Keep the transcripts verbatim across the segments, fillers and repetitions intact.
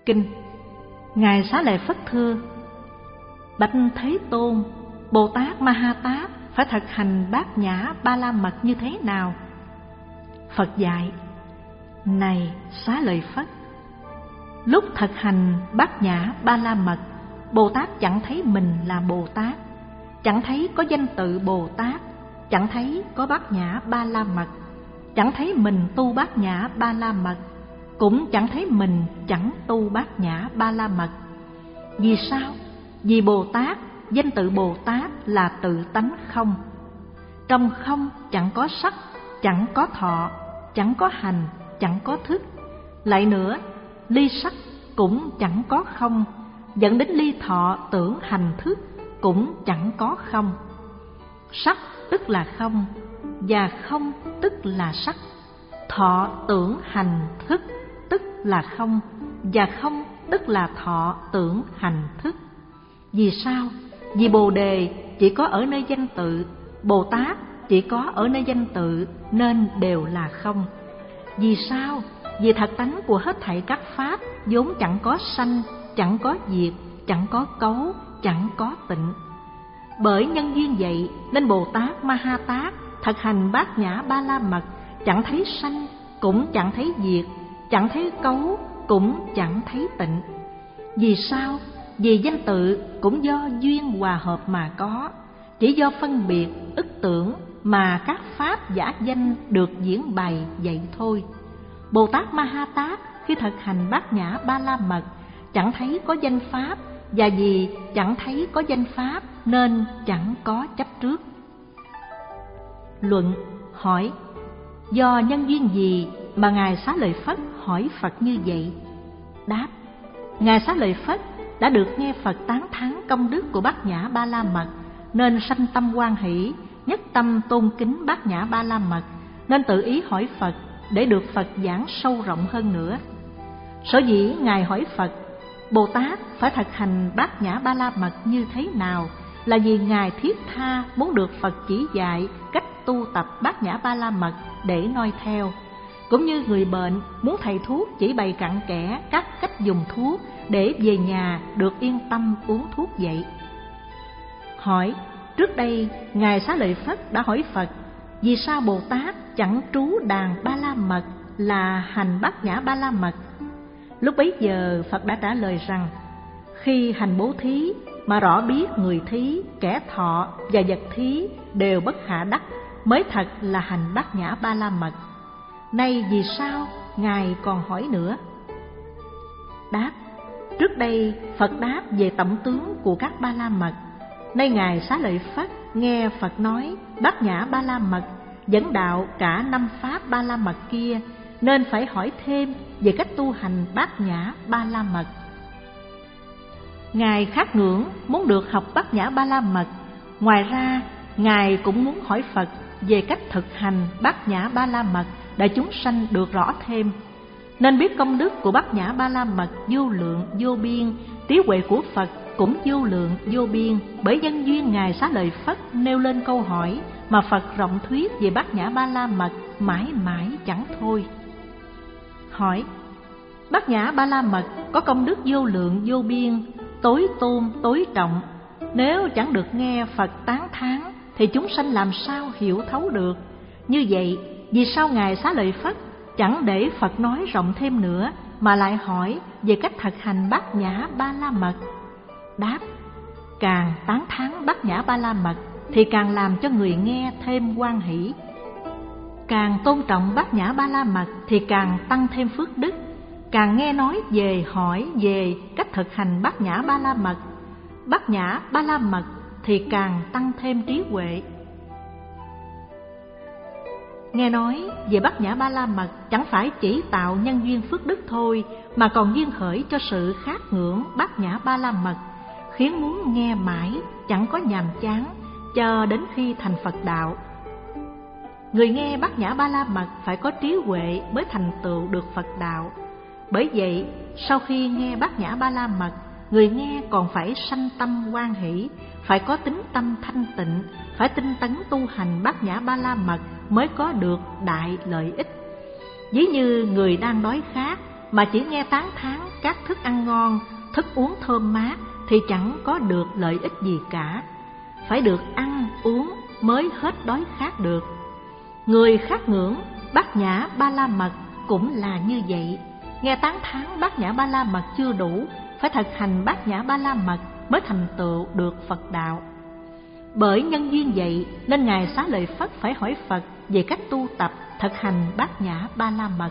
Kinh. Ngài Xá Lợi Phất thưa: Bạch Thế Tôn, Bồ Tát Ma Ha Tát phải thực hành Bát Nhã Ba La Mật như thế nào? Phật dạy: Này Xá Lợi Phất, lúc thực hành Bát Nhã Ba La Mật, Bồ Tát chẳng thấy mình là Bồ Tát, chẳng thấy có danh tự Bồ Tát, chẳng thấy có Bát Nhã Ba La Mật, chẳng thấy mình tu Bát Nhã Ba La Mật, cũng chẳng thấy mình chẳng tu Bát Nhã Ba La Mật. Vì sao? Vì Bồ Tát, danh tự Bồ Tát là tự tánh không. Trong không chẳng có sắc, chẳng có thọ, chẳng có hành, chẳng có thức. Lại nữa, ly sắc cũng chẳng có không, dẫn đến ly thọ tưởng hành thức cũng chẳng có không. Sắc tức là không, và không tức là sắc. Thọ tưởng hành thức tức là không, và không tức là thọ tưởng hành thức. Vì sao? Vì Bồ Đề chỉ có ở nơi danh tự, Bồ Tát chỉ có ở nơi danh tự, nên đều là không. Vì sao? Vì thật tánh của hết thảy các pháp vốn chẳng có sanh, chẳng có diệt, chẳng có cấu, chẳng có tịnh. Bởi nhân duyên vậy nên Bồ Tát Ma Ha Tát thực hành Bát Nhã Ba La Mật, chẳng thấy sanh, cũng chẳng thấy diệt, chẳng thấy cấu, cũng chẳng thấy tịnh. Vì sao? Vì danh tự cũng do duyên hòa hợp mà có, chỉ do phân biệt, ức tưởng mà các pháp giả danh được diễn bày vậy thôi. Bồ Tát Ma Ha Tát khi thực hành Bát Nhã Ba La Mật chẳng thấy có danh pháp, và vì chẳng thấy có danh pháp nên chẳng có chấp trước. Luận hỏi: do nhân duyên gì mà Ngài Xá Lợi Phất hỏi Phật như vậy? Đáp: Ngài Xá Lợi Phất đã được nghe Phật tán thán công đức của Bát Nhã Ba La Mật, nên sanh tâm hoan hỷ, nhất tâm tôn kính Bát Nhã Ba La Mật, nên tự ý hỏi Phật để được Phật giảng sâu rộng hơn nữa. Sở dĩ Ngài hỏi Phật Bồ Tát phải thực hành Bát Nhã Ba La Mật như thế nào là vì Ngài thiết tha muốn được Phật chỉ dạy cách tu tập Bát Nhã Ba La Mật để noi theo, cũng như người bệnh muốn thầy thuốc chỉ bày cặn kẽ các cách dùng thuốc để về nhà được yên tâm uống thuốc vậy. Hỏi: trước đây Ngài Xá Lợi Phất đã hỏi Phật vì sao Bồ Tát chẳng trú đàn Ba La Mật là hành Bát Nhã Ba La Mật? Lúc bấy giờ Phật đã trả lời rằng: khi hành bố thí mà rõ biết người thí, kẻ thọ và vật thí đều bất hạ đắc, mới thật là hành Bát Nhã Ba La Mật. Nay vì sao Ngài còn hỏi nữa? Đáp: trước đây Phật đáp về tổng tướng của các Ba La Mật. Nay Ngài Xá Lợi Phất nghe Phật nói Bát Nhã Ba La Mật dẫn đạo cả năm pháp Ba La Mật kia, nên phải hỏi thêm về cách tu hành Bát Nhã Ba La Mật. Ngài khát ngưỡng muốn được học Bát Nhã Ba La Mật. Ngoài ra, Ngài cũng muốn hỏi Phật về cách thực hành Bát Nhã Ba La Mật để chúng sanh được rõ thêm. Nên biết công đức của Bát Nhã Ba La Mật vô lượng vô biên, trí huệ của Phật cũng vô lượng vô biên. Bởi nhân duyên Ngài Xá Lợi Phất nêu lên câu hỏi mà Phật rộng thuyết về Bát Nhã Ba La Mật mãi mãi chẳng thôi. Hỏi: Bát Nhã Ba La Mật có công đức vô lượng vô biên, tối tôn tối trọng. Nếu chẳng được nghe Phật tán thán thì chúng sanh làm sao hiểu thấu được? Như vậy, vì sao Ngài Xá Lợi Phất chẳng để Phật nói rộng thêm nữa, mà lại hỏi về cách thực hành Bát Nhã Ba La Mật? Đáp: càng tán thán Bát Nhã Ba La Mật thì càng làm cho người nghe thêm hoan hỷ. Càng tôn trọng Bát Nhã Ba La Mật thì càng tăng thêm phước đức. Càng nghe nói về hỏi về cách thực hành Bát Nhã Ba La Mật, Bát Nhã Ba La Mật thì càng tăng thêm trí huệ. Nghe nói về Bát Nhã Ba La Mật chẳng phải chỉ tạo nhân duyên phước đức thôi, mà còn duyên khởi cho sự khát ngưỡng Bát Nhã Ba La Mật, khiến muốn nghe mãi chẳng có nhàm chán, cho đến khi thành Phật đạo. Người nghe Bát Nhã Ba La Mật phải có trí huệ mới thành tựu được Phật đạo. Bởi vậy, sau khi nghe Bát Nhã Ba La Mật, người nghe còn phải sanh tâm hoan hỷ, phải có tính tâm thanh tịnh, phải tinh tấn tu hành Bát Nhã Ba La Mật mới có được đại lợi ích. Ví như người đang đói khát, mà chỉ nghe tán thán các thức ăn ngon, thức uống thơm mát thì chẳng có được lợi ích gì cả. Phải được ăn, uống mới hết đói khát được. Người khát ngưỡng Bát Nhã Ba La Mật cũng là như vậy. Nghe tán thán Bát Nhã Ba La Mật chưa đủ, phải thực hành Bát Nhã Ba La Mật mới thành tựu được Phật đạo. Bởi nhân duyên vậy nên Ngài Xá Lợi Phất phải hỏi Phật về cách tu tập thực hành Bát Nhã Ba La Mật.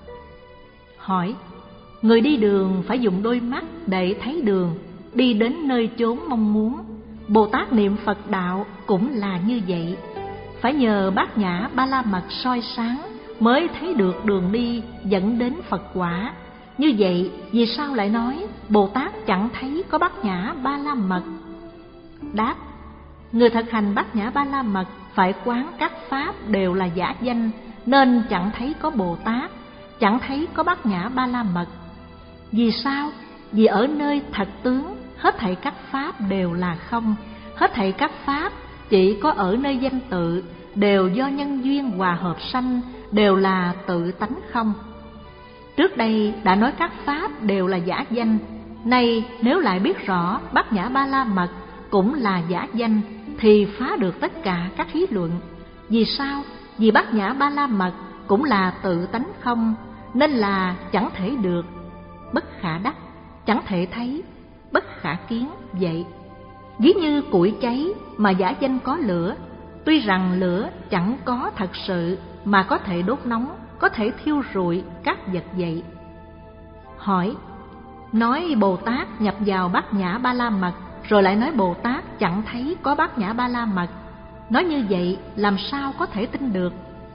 Hỏi: người đi đường phải dùng đôi mắt để thấy đường, đi đến nơi chốn mong muốn. Bồ Tát niệm Phật đạo cũng là như vậy. Phải nhờ Bát Nhã Ba La Mật soi sáng mới thấy được đường đi dẫn đến Phật quả. Như vậy vì sao lại nói Bồ Tát chẳng thấy có Bát Nhã Ba La Mật? Đáp: người thực hành Bát Nhã Ba La Mật phải quán các pháp đều là giả danh, nên chẳng thấy có Bồ Tát, chẳng thấy có Bát Nhã Ba La Mật. Vì sao? Vì ở nơi thật tướng, hết thảy các pháp đều là không. Hết thảy các pháp chỉ có ở nơi danh tự, đều do nhân duyên hòa hợp sanh, đều là tự tánh không. Trước đây đã nói các pháp đều là giả danh, nay nếu lại biết rõ Bát Nhã Ba La Mật cũng là giả danh thì phá được tất cả các lý luận. Vì sao? Vì Bát Nhã Ba La Mật cũng là tự tánh không, nên là chẳng thể được, bất khả đắc, chẳng thể thấy, bất khả kiến vậy. Ví như củi cháy mà giả danh có lửa, tuy rằng lửa chẳng có thật sự mà có thể đốt nóng, có thể thiêu rụi các vật vậy. Hỏi: nói Bồ Tát nhập vào Bát Nhã Ba La Mật, rồi lại nói Bồ Tát chẳng thấy có Bát Nhã Ba La Mật, nói như vậy làm sao có thể tin được?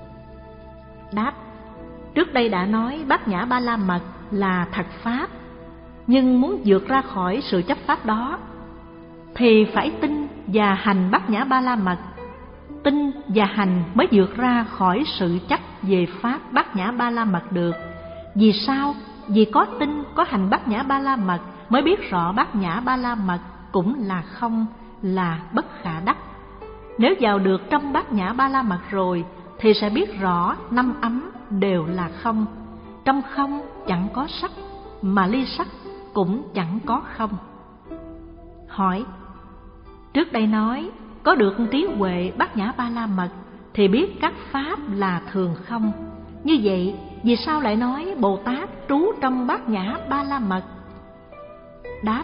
Đáp: trước đây đã nói Bát Nhã Ba La Mật là thật pháp, nhưng muốn vượt ra khỏi sự chấp pháp đó thì phải tin và hành Bát Nhã Ba La Mật. Tin và hành mới vượt ra khỏi sự chấp về pháp Bát Nhã Ba La Mật được. Vì sao? Vì có tin, có hành Bát Nhã Ba La Mật mới biết rõ Bát Nhã Ba La Mật cũng là không, là bất khả đắc. Nếu vào được trong Bát Nhã Ba La Mật rồi thì sẽ biết rõ năm ấm đều là không. Trong không chẳng có sắc, mà ly sắc cũng chẳng có không. Hỏi: trước đây nói có được trí huệ Bát Nhã Ba La Mật thì biết các pháp là thường không. Như vậy vì sao lại nói Bồ Tát trú trong Bát Nhã Ba La Mật? Đáp: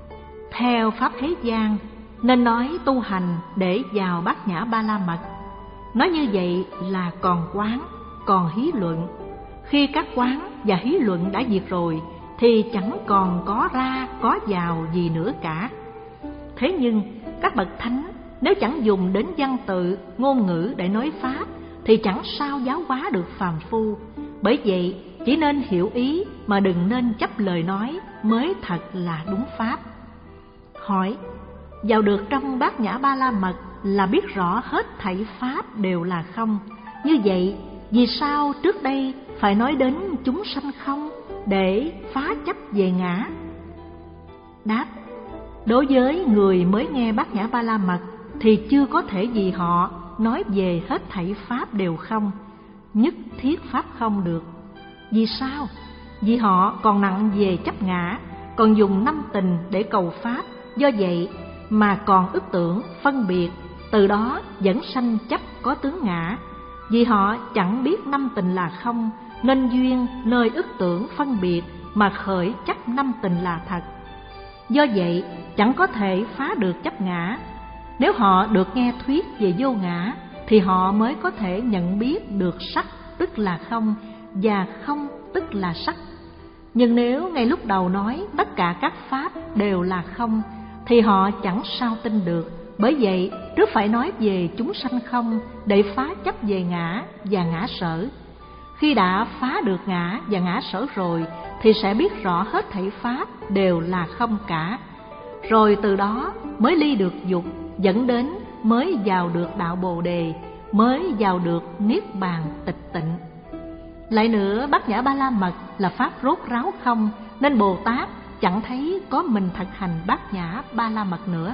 theo pháp thế gian nên nói tu hành để vào Bát Nhã Ba La Mật. Nói như vậy là còn quán, còn hí luận. Khi các quán và hí luận đã diệt rồi thì chẳng còn có ra có vào gì nữa cả. Thế nhưng các bậc thánh nếu chẳng dùng đến văn tự, ngôn ngữ để nói pháp thì chẳng sao giáo hóa được phàm phu. Bởi vậy chỉ nên hiểu ý mà đừng nên chấp lời nói mới thật là đúng pháp. Hỏi: vào được trong Bát Nhã Ba La Mật là biết rõ hết thảy pháp đều là không. Như vậy vì sao trước đây phải nói đến chúng sanh không để phá chấp về ngã? Đáp: đối với người mới nghe Bát Nhã Ba La Mật thì chưa có thể gì họ nói về hết thảy pháp đều không, nhất thiết pháp không được. Vì sao? Vì họ còn nặng về chấp ngã, còn dùng năm tình để cầu pháp, do vậy mà còn ức tưởng, phân biệt, từ đó dẫn sanh chấp có tướng ngã. Vì họ chẳng biết năm tình là không, nên duyên nơi ức tưởng phân biệt mà khởi chấp năm tình là thật. Do vậy chẳng có thể phá được chấp ngã. Nếu họ được nghe thuyết về vô ngã thì họ mới có thể nhận biết được sắc tức là không và không tức là sắc. Nhưng nếu ngay lúc đầu nói tất cả các pháp đều là không thì họ chẳng sao tin được. Bởi vậy trước phải nói về chúng sanh không để phá chấp về ngã và ngã sở. Khi đã phá được ngã và ngã sở rồi thì sẽ biết rõ hết thảy pháp đều là không cả. Rồi từ đó mới ly được dục, dẫn đến mới vào được đạo Bồ Đề, mới vào được Niết Bàn tịch tịnh. Lại nữa, Bát Nhã Ba La Mật là pháp rốt ráo không, nên Bồ Tát chẳng thấy có mình thực hành Bát Nhã Ba La Mật nữa.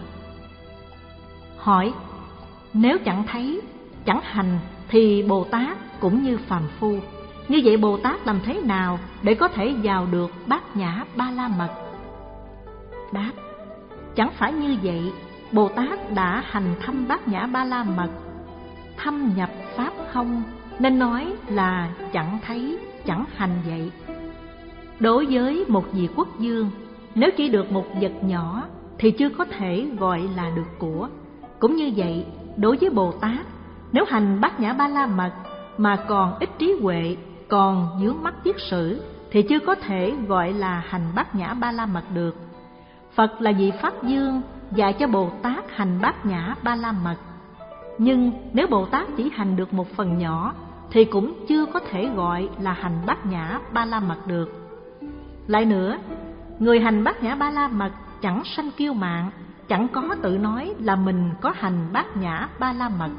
Hỏi: nếu chẳng thấy, chẳng hành thì Bồ Tát cũng như phàm phu. như vậy Bồ Tát làm thế nào để có thể vào được Bát Nhã Ba La Mật? Đáp: chẳng phải như vậy, Bồ Tát đã hành thâm Bát Nhã Ba La Mật, thâm nhập pháp không, nên nói là chẳng thấy, chẳng hành vậy. Đối với một vị quốc vương, nếu chỉ được một vật nhỏ thì chưa có thể gọi là được của. Cũng như vậy, đối với Bồ Tát, nếu hành Bát Nhã Ba La Mật mà còn ít trí huệ, còn vướng mắc kiết sử, thì chưa có thể gọi là hành Bát Nhã Ba La Mật được. Phật là vị Pháp Vương dạy cho Bồ Tát hành Bát Nhã Ba La Mật. Nhưng nếu Bồ Tát chỉ hành được một phần nhỏ thì cũng chưa có thể gọi là hành Bát Nhã Ba La Mật được. Lại nữa, người hành Bát Nhã Ba La Mật chẳng sanh kiêu mạn, chẳng có tự nói là mình có hành Bát Nhã Ba La Mật.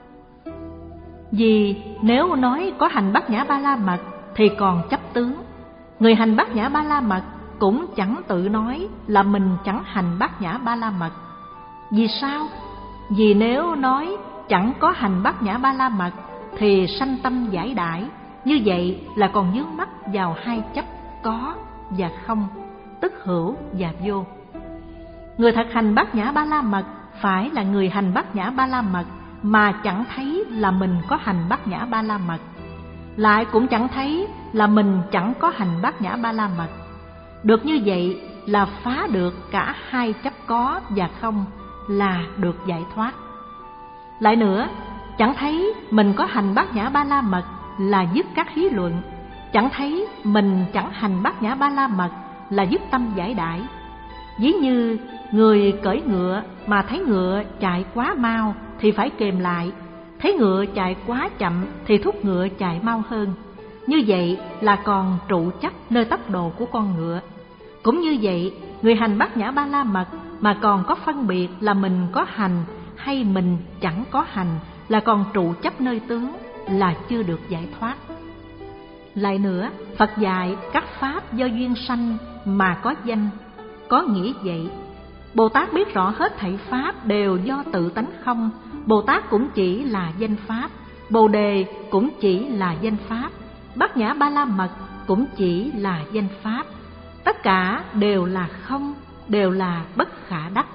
Vì nếu nói có hành Bát Nhã Ba La Mật thì còn chấp tướng. Người hành Bát Nhã Ba La Mật cũng chẳng tự nói là mình chẳng hành Bát Nhã Ba La Mật. Vì sao? Vì nếu nói chẳng có hành Bát Nhã Ba La Mật thì sanh tâm giải đãi, như vậy là còn vướng mắc vào hai chấp có và không, tức hữu và vô. Người thực hành Bát Nhã Ba La Mật phải là người hành Bát Nhã Ba La Mật mà chẳng thấy là mình có hành Bát Nhã Ba La Mật, lại cũng chẳng thấy là mình chẳng có hành Bát Nhã Ba La Mật. Được như vậy là phá được cả hai chấp có và không, là được giải thoát. Lại nữa, chẳng thấy mình có hành Bát Nhã Ba La Mật là dứt các hí luận, chẳng thấy mình chẳng hành Bát Nhã Ba La Mật là dứt tâm giải đãi. Ví như người cưỡi ngựa mà thấy ngựa chạy quá mau thì phải kềm lại, thấy ngựa chạy quá chậm thì thúc ngựa chạy mau hơn. Như vậy là còn trụ chấp nơi tốc độ của con ngựa. Cũng như vậy, người hành Bát Nhã Ba La Mật mà còn có phân biệt là mình có hành hay mình chẳng có hành, là còn trụ chấp nơi tướng, là chưa được giải thoát. Lại nữa, Phật dạy các pháp do duyên sanh mà có danh, có nghĩa vậy. Bồ Tát biết rõ hết thảy pháp đều do tự tánh không, Bồ Tát cũng chỉ là danh pháp, Bồ Đề cũng chỉ là danh pháp, Bát Nhã Ba La Mật cũng chỉ là danh pháp. Tất cả đều là không, đều là bất khả đắc.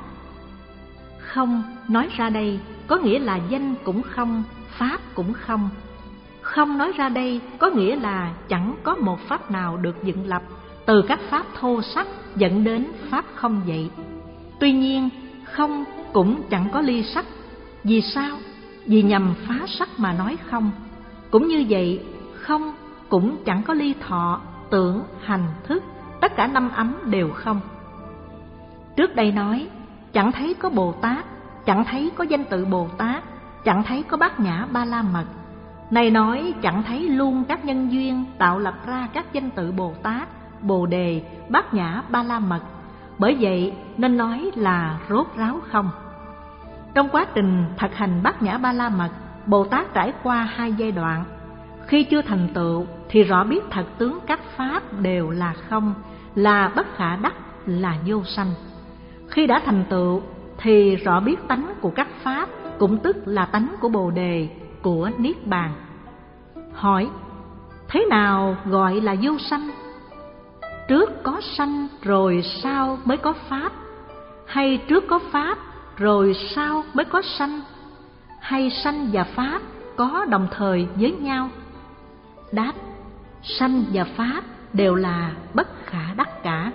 Không nói ra đây có nghĩa là danh cũng không, pháp cũng không. Không nói ra đây có nghĩa là chẳng có một pháp nào được dựng lập từ các pháp thô sắc dẫn đến pháp không vậy. Tuy nhiên, không cũng chẳng có ly sắc. Vì sao? Vì nhằm phá sắc mà nói không. Cũng như vậy, không cũng chẳng có ly thọ, tưởng, hành, thức, tất cả năm ấm đều không. Trước đây nói, chẳng thấy có Bồ Tát, chẳng thấy có danh tự Bồ Tát, chẳng thấy có Bát Nhã Ba La Mật. Này nói chẳng thấy luôn các nhân duyên tạo lập ra các danh tự Bồ Tát, Bồ Đề, Bát Nhã Ba La Mật. Bởi vậy nên nói là rốt ráo không. Trong quá trình thực hành Bát Nhã Ba La Mật, Bồ Tát trải qua hai giai đoạn. Khi chưa thành tựu thì rõ biết thật tướng các pháp đều là không, là bất khả đắc, là vô sanh. Khi đã thành tựu thì rõ biết tánh của các pháp, cũng tức là tánh của Bồ Đề, của Niết Bàn. Hỏi, thế nào gọi là vô sanh? Trước có sanh rồi sau mới có pháp? Hay trước có pháp rồi sau mới có sanh? Hay sanh và pháp có đồng thời với nhau? Đáp, sanh và pháp đều là bất khả đắc cả.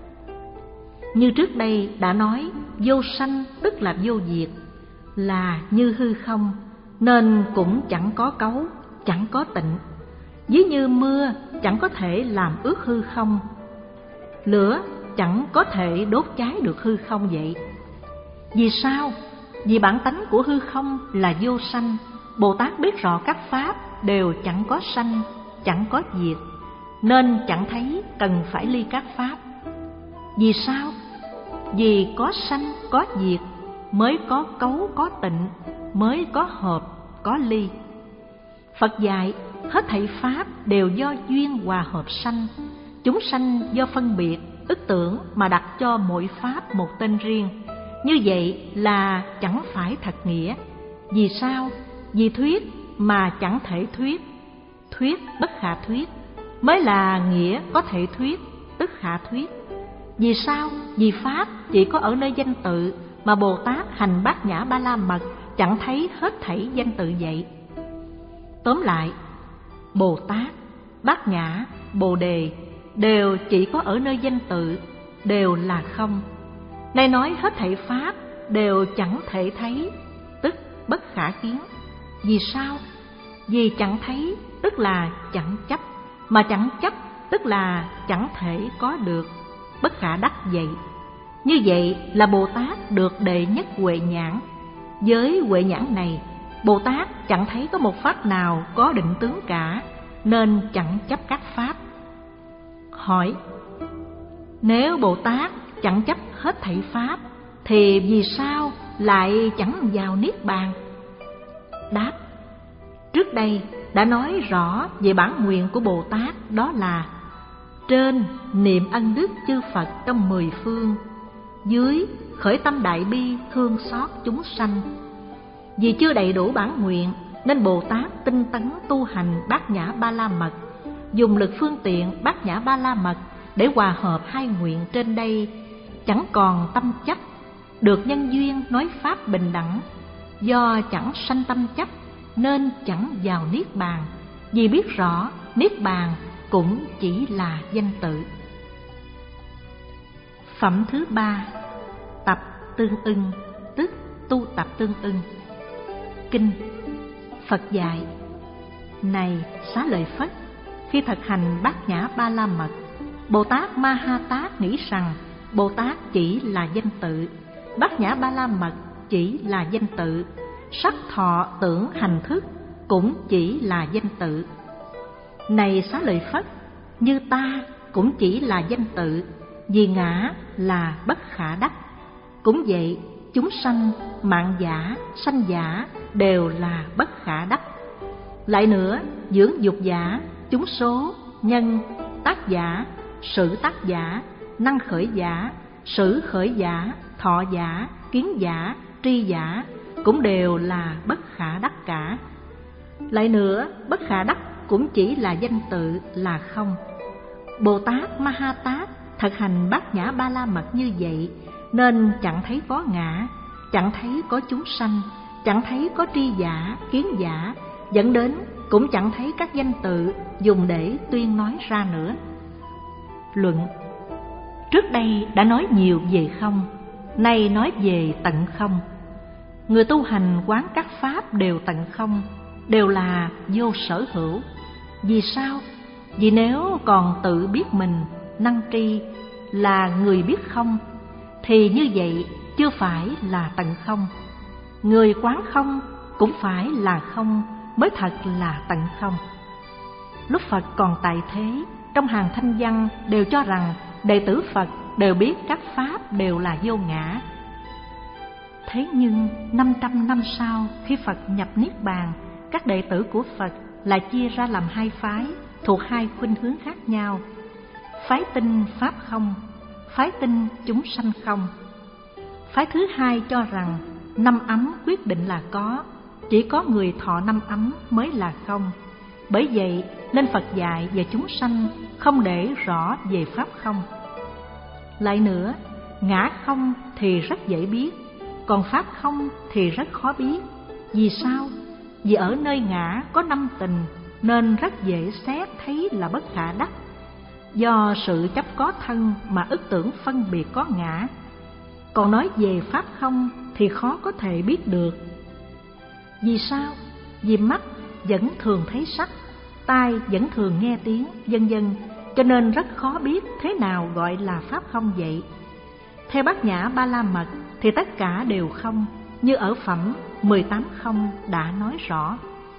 Như trước đây đã nói, vô sanh tức là vô diệt, là như hư không, nên cũng chẳng có cấu, chẳng có tịnh. Ví như mưa chẳng có thể làm ướt hư không, lửa chẳng có thể đốt cháy được hư không vậy. Vì sao? Vì bản tánh của hư không là vô sanh. Bồ Tát biết rõ các pháp đều chẳng có sanh, chẳng có diệt, nên chẳng thấy cần phải ly các pháp. Vì sao? Vì có sanh, có diệt, mới có cấu, có tịnh, mới có hợp, có ly. Phật dạy hết thảy pháp đều do duyên hòa hợp sanh. Chúng sanh do phân biệt, ức tưởng mà đặt cho mỗi pháp một tên riêng. Như vậy là chẳng phải thật nghĩa. Vì sao? Vì thuyết mà chẳng thể thuyết, thuyết bất khả thuyết mới là nghĩa có thể thuyết, tức khả thuyết. Vì sao? Vì pháp chỉ có ở nơi danh tự, mà Bồ Tát hành bát nhã ba la mật chẳng thấy hết thảy danh tự vậy. Tóm lại, Bồ Tát, bát nhã, Bồ đề đều chỉ có ở nơi danh tự, đều là không. Nay nói hết thảy pháp đều chẳng thể thấy, tức bất khả kiến. Vì sao? Vì chẳng thấy tức là chẳng chấp, mà chẳng chấp tức là chẳng thể có được, bất khả đắc vậy. Như vậy là Bồ Tát được đệ nhất huệ nhãn. Với huệ nhãn này, Bồ Tát chẳng thấy có một pháp nào có định tướng cả, nên chẳng chấp các pháp. Hỏi: nếu Bồ Tát chẳng chấp hết thảy pháp, thì vì sao lại chẳng vào Niết Bàn? Đáp: trước đây đã nói rõ về bản nguyện của Bồ Tát, đó là trên niệm ân đức chư Phật trong mười phương, dưới khởi tâm đại bi thương xót chúng sanh. Vì chưa đầy đủ bản nguyện nên Bồ Tát tinh tấn tu hành bát nhã ba la mật, dùng lực phương tiện bát nhã ba la mật để hòa hợp hai nguyện trên đây, chẳng còn tâm chấp, được nhân duyên nói pháp bình đẳng. Do chẳng sanh tâm chấp nên chẳng vào Niết Bàn, vì biết rõ Niết Bàn cũng chỉ là danh tự. Phẩm thứ ba, tập tương ưng, tức tu tập tương ưng. Kinh. Phật dạy: này Xá Lợi Phất, khi thực hành bát nhã ba la mật, Bồ Tát Ma Ha Tát nghĩ rằng Bồ Tát chỉ là danh tự, bát nhã ba la mật chỉ là danh tự, sắc thọ tưởng hành thức cũng chỉ là danh tự. Này Xá Lợi Phất, như ta cũng chỉ là danh tự, vì ngã là bất khả đắc. Cũng vậy, chúng sanh, mạng giả, sanh giả đều là bất khả đắc. Lại nữa, dưỡng dục giả, chúng số, nhân, tác giả, sự tác giả, năng khởi giả, sử khởi giả, thọ giả, kiến giả, tri giả cũng đều là bất khả đắc cả. Lại nữa, bất khả đắc cũng chỉ là danh tự, là không. Bồ Tát Ma Ha Tát thực hành bát nhã ba la mật như vậy, nên chẳng thấy có ngã, chẳng thấy có chúng sanh, chẳng thấy có tri giả, kiến giả, dẫn đến cũng chẳng thấy các danh tự dùng để tuyên nói ra nữa. Luận. Trước đây đã nói nhiều về không, nay nói về tận không. Người tu hành quán các pháp đều tận không, đều là vô sở hữu. Vì sao? Vì nếu còn tự biết mình, năng tri, là người biết không, thì như vậy chưa phải là tận không. Người quán không cũng phải là không, mới thật là tận không. Lúc Phật còn tại thế, trong hàng thanh văn đều cho rằng đệ tử Phật đều biết các pháp đều là vô ngã. Thế nhưng năm trăm năm sau, khi Phật nhập Niết Bàn, các đệ tử của Phật lại chia ra làm hai phái, thuộc hai khuynh hướng khác nhau. Phái tin pháp không, phái tin chúng sanh không. Phái thứ hai cho rằng năm ấm quyết định là có, chỉ có người thọ năm ấm mới là không. Bởi vậy nên Phật dạy về chúng sanh không để rõ về pháp không. Lại nữa, ngã không thì rất dễ biết, còn pháp không thì rất khó biết. Vì sao? Vì ở nơi ngã có năm tình, nên rất dễ xét thấy là bất khả đắc. Do sự chấp có thân mà ức tưởng phân biệt có ngã. Còn nói về pháp không thì khó có thể biết được. Vì sao? Vì mắt vẫn thường thấy sắc, tai vẫn thường nghe tiếng, vân vân, cho nên rất khó biết thế nào gọi là pháp không vậy. Theo bát nhã ba la mật thì tất cả đều không, như ở phẩm mười tám không đã nói rõ.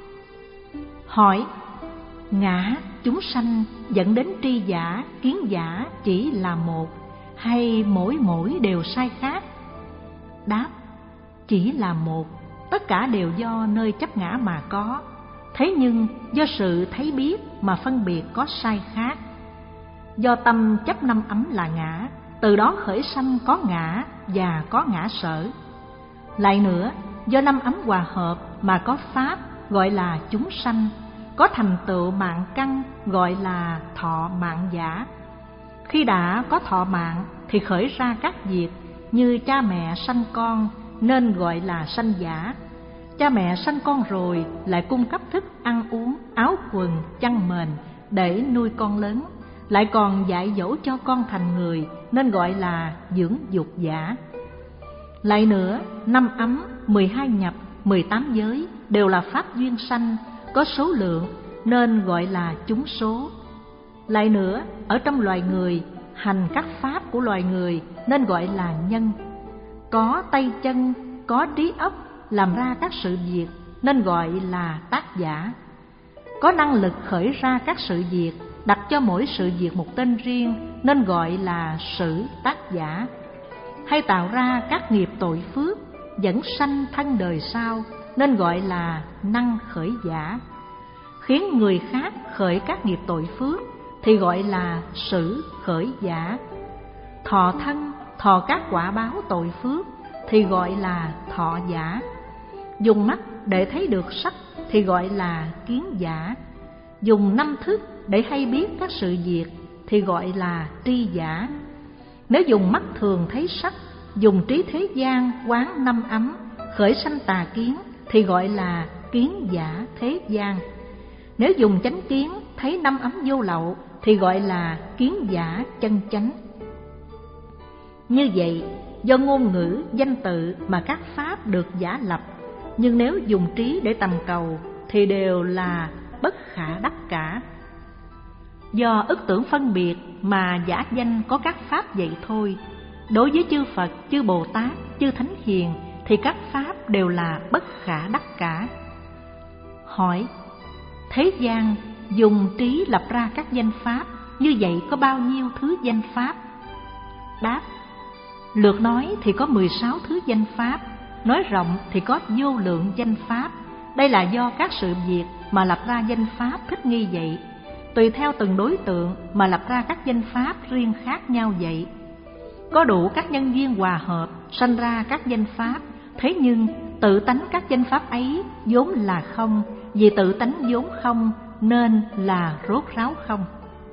Hỏi: ngã, chúng sanh dẫn đến tri giả, kiến giả chỉ là một, hay mỗi mỗi đều sai khác? Đáp: chỉ là một, tất cả đều do nơi chấp ngã mà có. Thế nhưng do sự thấy biết mà phân biệt có sai khác. Do tâm chấp năm ấm là ngã, từ đó khởi sanh có ngã và có ngã sở. Lại nữa, do năm ấm hòa hợp mà có pháp gọi là chúng sanh, có thành tựu mạng căn gọi là thọ mạng giả. Khi đã có thọ mạng thì khởi ra các việc như cha mẹ sanh con nên gọi là sanh giả. Cha mẹ sanh con rồi lại cung cấp thức ăn uống, áo quần, chăn mền để nuôi con lớn, lại còn dạy dỗ cho con thành người nên gọi là dưỡng dục giả. Lại nữa, năm ấm, mười hai nhập, mười tám giới đều là pháp duyên sanh, có số lượng nên gọi là chúng số. Lại nữa, ở trong loài người, hành các pháp của loài người nên gọi là nhân. Có tay chân, có trí óc làm ra các sự việc nên gọi là tác giả. Có năng lực khởi ra các sự việc, đặt cho mỗi sự việc một tên riêng nên gọi là sử tác giả. Hay tạo ra các nghiệp tội phước, dẫn sanh thân đời sau nên gọi là năng khởi giả. Khiến người khác khởi các nghiệp tội phước thì gọi là sử khởi giả. Thọ thân, thọ các quả báo tội phước thì gọi là thọ giả. Dùng mắt để thấy được sắc thì gọi là kiến giả. Dùng năm thức để hay biết các sự việc thì gọi là tri giả. Nếu dùng mắt thường thấy sắc, dùng trí thế gian quán năm ấm, khởi sanh tà kiến thì gọi là kiến giả thế gian. Nếu dùng chánh kiến thấy năm ấm vô lậu thì gọi là kiến giả chân chánh. Như vậy, do ngôn ngữ, danh tự mà các pháp được giả lập, nhưng nếu dùng trí để tầm cầu thì đều là bất khả đắc cả. Do ức tưởng phân biệt mà giả danh có các pháp vậy thôi. Đối với chư Phật, chư Bồ Tát, chư Thánh Hiền thì các pháp đều là bất khả đắc cả. Hỏi: thế gian dùng trí lập ra các danh pháp, như vậy có bao nhiêu thứ danh pháp? Đáp: lược nói thì có mười sáu thứ danh pháp, nói rộng thì có vô lượng danh pháp. Đây là do các sự việc mà lập ra danh pháp thích nghi vậy, tùy theo từng đối tượng mà lập ra các danh pháp riêng khác nhau vậy. Có đủ các nhân duyên hòa hợp sanh ra các danh pháp, thế nhưng tự tánh các danh pháp ấy vốn là không, vì tự tánh vốn không nên là rốt ráo không.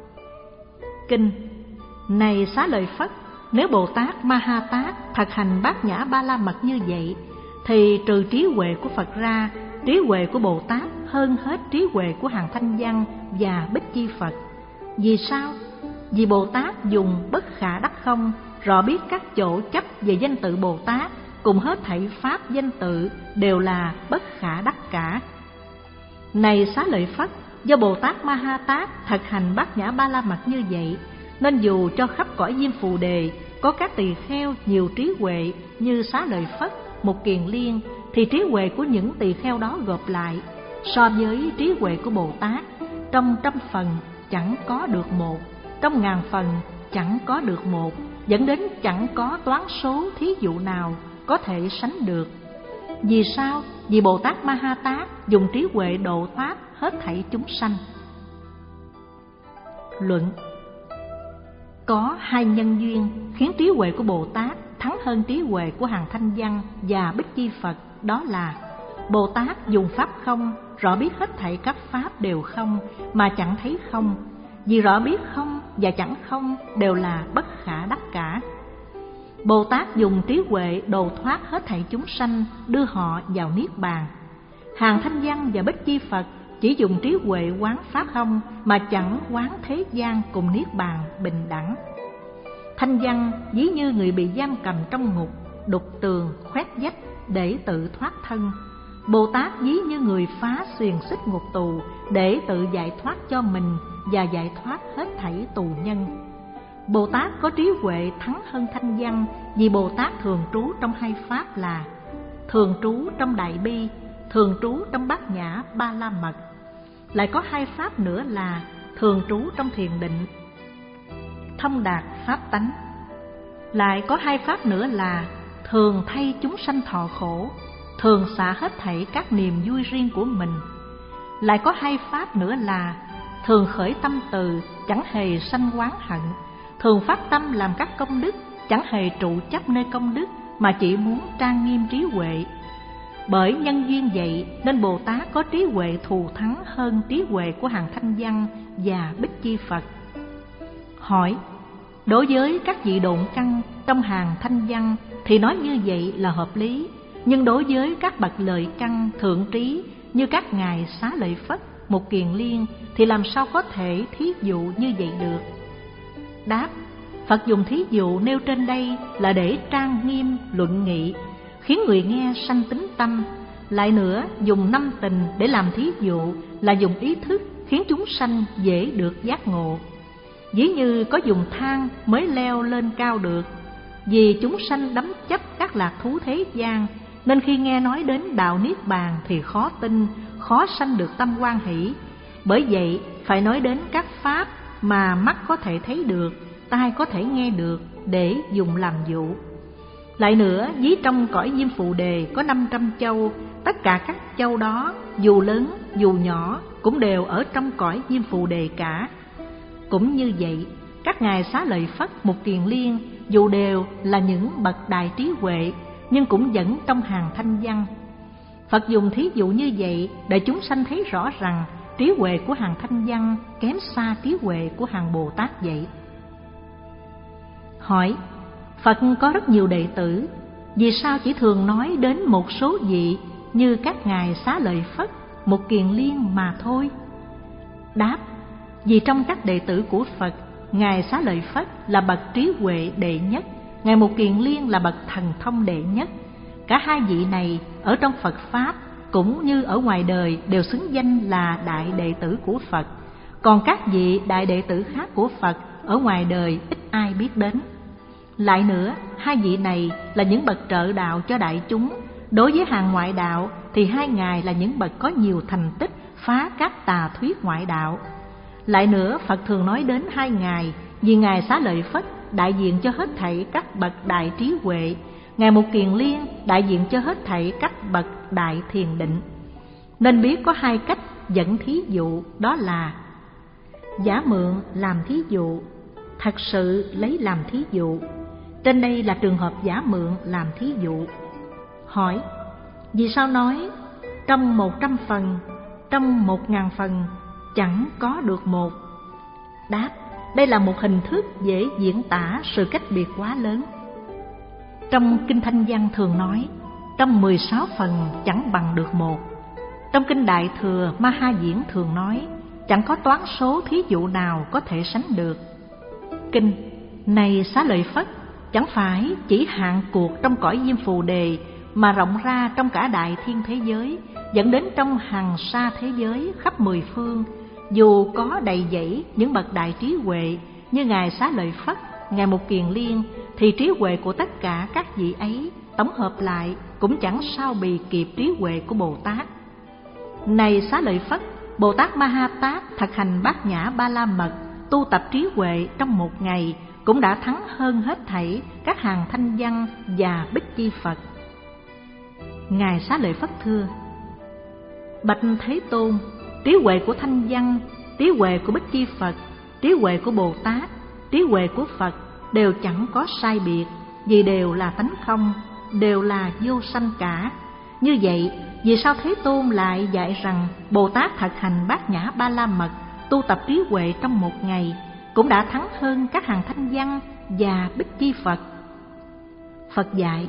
Kinh: này Xá Lợi Phất, nếu Bồ Tát Ma Ha Tát thật hành bát nhã ba la mật như vậy, thì trừ trí huệ của Phật ra, trí huệ của Bồ Tát hơn hết trí huệ của hàng Thanh Văn và Bích Chi Phật. Vì sao? Vì Bồ Tát dùng bất khả đắc không, rõ biết các chỗ chấp về danh tự Bồ Tát, cùng hết thảy pháp danh tự đều là bất khả đắc cả. Này Xá Lợi Phất, do Bồ Tát Ma Ha Tát thật hành bát nhã ba la mật như vậy, nên dù cho khắp cõi Diêm Phù Đề có các tỳ kheo nhiều trí huệ như Xá Lợi Phất, Một Kiền Liên, thì trí huệ của những tỳ kheo đó gộp lại so với trí huệ của Bồ Tát, trong trăm phần chẳng có được một, trong ngàn phần chẳng có được một, dẫn đến chẳng có toán số thí dụ nào có thể sánh được. Vì sao? Vì Bồ Tát Ma Ha Tát dùng trí huệ độ thoát hết thảy chúng sanh. Luận: có hai nhân duyên khiến trí huệ của Bồ Tát thắng hơn trí huệ của hàng Thanh Văn và Bích Chi Phật, đó là Bồ Tát dùng pháp không, rõ biết hết thảy các pháp đều không mà chẳng thấy không, vì rõ biết không và chẳng không đều là bất khả đắc cả. Bồ Tát dùng trí huệ độ thoát hết thảy chúng sanh, đưa họ vào niết bàn. Hàng Thanh Văn và Bích Chi Phật chỉ dùng trí huệ quán pháp không mà chẳng quán thế gian cùng niết bàn bình đẳng. Thanh Văn ví như người bị giam cầm trong ngục, đục tường, khoét vách để tự thoát thân. Bồ Tát ví như người phá xiềng xích ngục tù để tự giải thoát cho mình và giải thoát hết thảy tù nhân. Bồ Tát có trí huệ thắng hơn Thanh Văn vì Bồ Tát thường trú trong hai pháp là thường trú trong Đại Bi, thường trú trong Bát Nhã Ba La Mật. Lại có hai pháp nữa là thường trú trong Thiền Định, thông đạt pháp tánh. Lại có hai pháp nữa là thường thay chúng sanh thọ khổ, thường xả hết thảy các niềm vui riêng của mình. Lại có hai pháp nữa là thường khởi tâm từ, chẳng hề sanh oán hận, thường phát tâm làm các công đức, chẳng hề trụ chấp nơi công đức mà chỉ muốn trang nghiêm trí huệ. Bởi nhân duyên vậy nên Bồ Tát có trí huệ thù thắng hơn trí huệ của hàng Thanh Văn và Bích Chi Phật. Hỏi: đối với các vị độn căn trong hàng Thanh Văn thì nói như vậy là hợp lý, nhưng đối với các bậc lợi căn thượng trí như các ngài Xá Lợi Phất, Một Kiền Liên thì làm sao có thể thí dụ như vậy được? Đáp: Phật dùng thí dụ nêu trên đây là để trang nghiêm luận nghị, khiến người nghe sanh tín tâm. Lại nữa, dùng năm tình để làm thí dụ là dùng ý thức, khiến chúng sanh dễ được giác ngộ. Ví như có dùng thang mới leo lên cao được, vì chúng sanh đắm chấp các lạc thú thế gian, nên khi nghe nói đến đạo Niết Bàn thì khó tin, khó sanh được tâm hoan hỷ. Bởi vậy phải nói đến các pháp mà mắt có thể thấy được, tai có thể nghe được để dùng làm dụ. Lại nữa, ví trong cõi Diêm Phù Đề có năm trăm châu, tất cả các châu đó dù lớn dù nhỏ cũng đều ở trong cõi Diêm Phù Đề cả. Cũng như vậy, các ngài Xá Lợi Phất, Một Kiền Liên dù đều là những bậc đại trí huệ, nhưng cũng vẫn trong hàng Thanh Văn. Phật dùng thí dụ như vậy để chúng sanh thấy rõ rằng trí huệ của hàng Thanh Văn kém xa trí huệ của hàng Bồ Tát vậy. Hỏi: Phật có rất nhiều đệ tử, vì sao chỉ thường nói đến một số vị như các ngài Xá Lợi Phất, Một Kiền Liên mà thôi? Đáp: vì trong các đệ tử của Phật, ngài Xá Lợi Phất là bậc trí huệ đệ nhất, ngài Một Kiền Liên là bậc thần thông đệ nhất. Cả hai vị này ở trong Phật Pháp cũng như ở ngoài đời đều xứng danh là đại đệ tử của Phật. Còn các vị đại đệ tử khác của Phật ở ngoài đời ít ai biết đến. Lại nữa, hai vị này là những bậc trợ đạo cho đại chúng. Đối với hàng ngoại đạo thì hai ngài là những bậc có nhiều thành tích phá các tà thuyết ngoại đạo. Lại nữa, Phật thường nói đến hai ngài vì ngài Xá Lợi Phất đại diện cho hết thảy các bậc đại trí huệ, ngài Một Kiền Liên đại diện cho hết thảy các bậc đại thiền định. Nên biết có hai cách dẫn thí dụ, đó là giả mượn làm thí dụ, thật sự lấy làm thí dụ. Trên đây là trường hợp giả mượn làm thí dụ. Hỏi: vì sao nói trong một trăm phần, trong một ngàn phần chẳng có được một? Đáp: đây là một hình thức dễ diễn tả sự cách biệt quá lớn. Trong Kinh Thanh Văn thường nói trong mười sáu phần chẳng bằng được một. Trong Kinh Đại Thừa Ma Ha Diễn thường nói chẳng có toán số thí dụ nào có thể sánh được. Kinh này Xá Lợi Phất, chẳng phải chỉ hạn cuộc trong cõi Diêm Phù Đề, mà rộng ra trong cả đại thiên thế giới, dẫn đến trong hằng sa thế giới khắp mười phương. Dù có đầy dẫy những bậc đại trí huệ như ngài Xá Lợi Phất, ngài Một Kiền Liên, thì trí huệ của tất cả các vị ấy tổng hợp lại cũng chẳng sao bì kịp trí huệ của Bồ Tát. Này Xá Lợi Phất, Bồ Tát Ma Ha Tát thực hành bát nhã ba la mật, tu tập trí huệ trong một ngày cũng đã thắng hơn hết thảy các hàng Thanh Văn và Bích Chi Phật. Ngài Xá Lợi Phất thưa: bạch Thế Tôn, trí huệ của Thanh Văn, trí huệ của Bích Chi Phật, trí huệ của Bồ Tát, trí huệ của Phật đều chẳng có sai biệt, vì đều là tánh không, đều là vô sanh cả. Như vậy, vì sao Thế Tôn lại dạy rằng Bồ Tát thực hành bát nhã ba la mật, tu tập trí huệ trong một ngày cũng đã thắng hơn các hàng Thanh Văn và Bích Chi Phật? Phật dạy: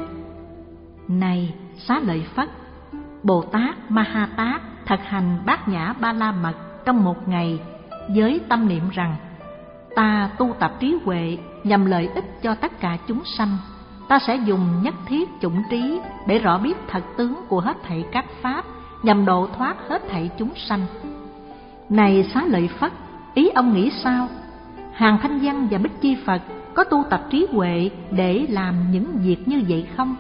này Xá Lợi Phất, Bồ Tát Ma Ha Tát thực hành bát nhã ba la mật trong một ngày với tâm niệm rằng ta tu tập trí huệ nhằm lợi ích cho tất cả chúng sanh. Ta sẽ dùng nhất thiết chủng trí để rõ biết thật tướng của hết thảy các pháp, nhằm độ thoát hết thảy chúng sanh. Này Xá Lợi Phất, ý ông nghĩ sao? Hàng Thanh Văn và Bích Chi Phật có tu tập trí huệ để làm những việc như vậy không?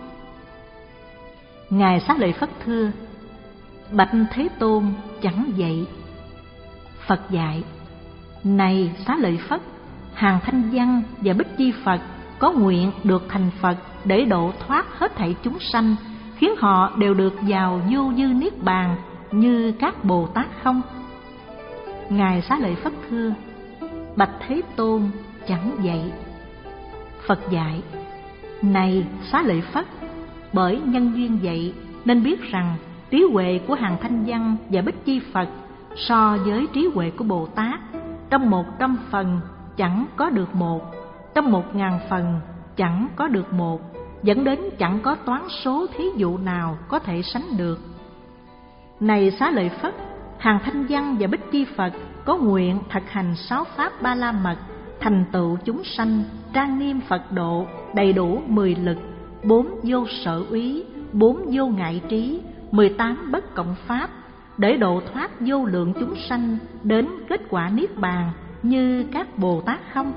Ngài Xá Lợi Phất thưa: bạch Thế Tôn, chẳng vậy. Phật dạy: này Xá Lợi Phất, hàng Thanh Văn và Bích Chi Phật có nguyện được thành Phật để độ thoát hết thảy chúng sanh, khiến họ đều được vào vô dư niết bàn như các Bồ Tát không? Ngài Xá Lợi Phất thưa: bạch Thế Tôn, chẳng vậy. Phật dạy: này Xá Lợi Phất, bởi nhân duyên vậy nên biết rằng trí huệ của Hàng Thanh Văn và Bích Chi Phật so với trí huệ của Bồ Tát, trong một trăm phần chẳng có được một, trong một ngàn phần chẳng có được một, dẫn đến chẳng có toán số thí dụ nào có thể sánh được. Này Xá Lợi Phất, Hàng Thanh Văn và Bích Chi Phật có nguyện thực hành sáu pháp ba la mật, thành tựu chúng sanh, trang nghiêm Phật độ, đầy đủ mười lực, bốn vô sở úy, bốn vô ngại trí, mười tám bất cộng pháp, để độ thoát vô lượng chúng sanh đến kết quả niết bàn như các Bồ Tát không?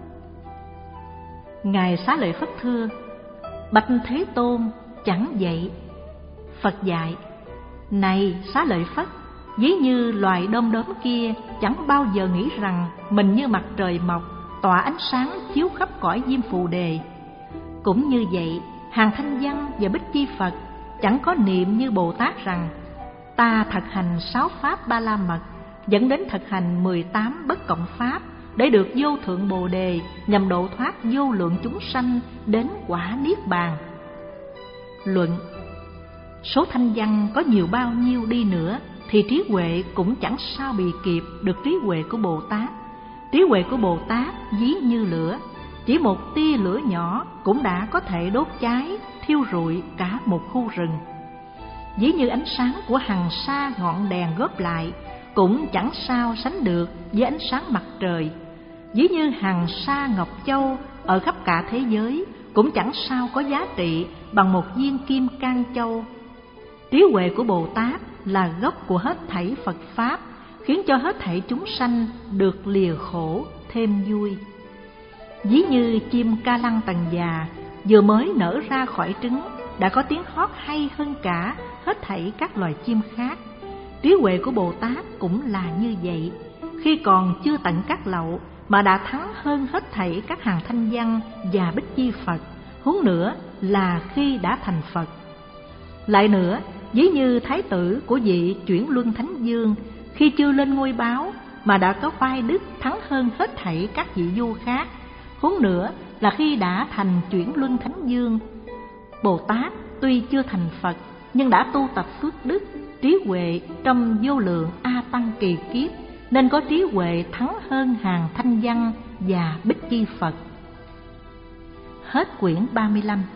Ngài Xá Lợi Phất thưa: Bạch Thế Tôn, chẳng vậy. Phật dạy: Này Xá Lợi Phất, ví như loài đom đóm kia chẳng bao giờ nghĩ rằng mình như mặt trời mọc, tỏa ánh sáng chiếu khắp cõi diêm phù đề. Cũng như vậy, Hàng Thanh Văn và Bích Chi Phật chẳng có niệm như Bồ Tát rằng ta thực hành sáu pháp ba la mật, dẫn đến thực hành mười tám bất cộng pháp, để được vô thượng bồ đề, nhằm độ thoát vô lượng chúng sanh đến quả niết bàn. Luận: số thanh văn có nhiều bao nhiêu đi nữa thì trí huệ cũng chẳng sao bì kịp được trí huệ của Bồ Tát. Trí huệ của Bồ Tát ví như lửa, chỉ một tia lửa nhỏ cũng đã có thể đốt cháy, thiêu rụi cả một khu rừng. Ví như ánh sáng của hằng sa ngọn đèn góp lại cũng chẳng sao sánh được với ánh sáng mặt trời. Ví như hằng sa ngọc châu ở khắp cả thế giới cũng chẳng sao có giá trị bằng một viên kim cang châu. Trí huệ của Bồ Tát là gốc của hết thảy Phật Pháp, khiến cho hết thảy chúng sanh được lìa khổ thêm vui. Ví như chim ca lăng tần già vừa mới nở ra khỏi trứng đã có tiếng hót hay hơn cả hết thảy các loài chim khác. Trí huệ của Bồ Tát cũng là như vậy, khi còn chưa tận các lậu mà đã thắng hơn hết thảy các Hàng Thanh Văn và Bích Chi Phật, huống nữa là khi đã thành Phật. Lại nữa, ví như thái tử của vị Chuyển Luân Thánh Dương khi chưa lên ngôi báo mà đã có oai đức thắng hơn hết thảy các vị vua khác, huống nữa là khi đã thành Chuyển Luân Thánh Dương. Bồ Tát tuy chưa thành Phật nhưng đã tu tập phước đức, trí huệ trong vô lượng A Tăng kỳ kiếp, nên có trí huệ thắng hơn Hàng Thanh Văn và Bích Chi Phật. Hết quyển ba mươi lăm.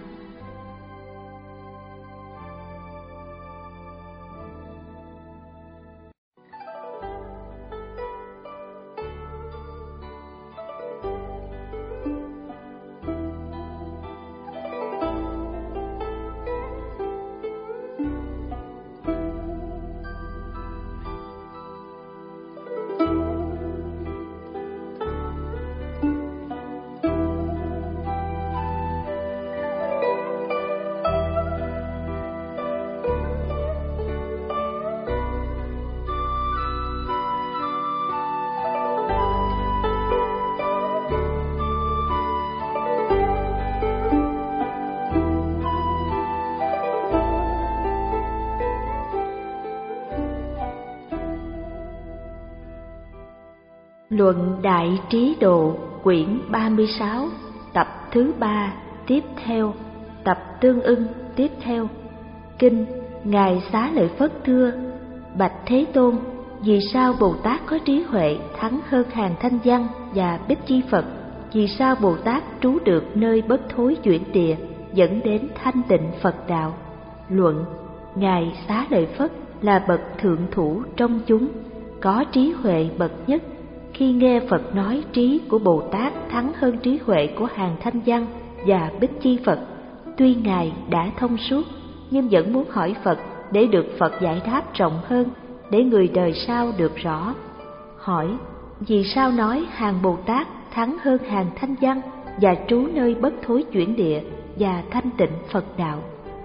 Luận Đại Trí Độ, quyển ba mươi sáu, tập thứ ba, tiếp theo, tập tương ưng tiếp theo. Kinh. Ngài Xá Lợi Phất thưa: Bạch Thế Tôn, vì sao Bồ Tát có trí huệ thắng hơn Hàng Thanh Văn và Bích Chi Phật? Vì sao Bồ Tát trú được nơi bất thối chuyển địa, dẫn đến thanh tịnh Phật đạo? Luận. Ngài Xá Lợi Phất là bậc thượng thủ trong chúng, có trí huệ bậc nhất. Khi nghe Phật nói trí của Bồ Tát thắng hơn trí huệ của Hàng Thanh Văn và Bích Chi Phật, tuy Ngài đã thông suốt nhưng vẫn muốn hỏi Phật để được Phật giải đáp rộng hơn, để người đời sau được rõ. Hỏi: vì sao nói Hàng Bồ Tát thắng hơn Hàng Thanh Văn và trú nơi bất thối chuyển địa và thanh tịnh Phật đạo?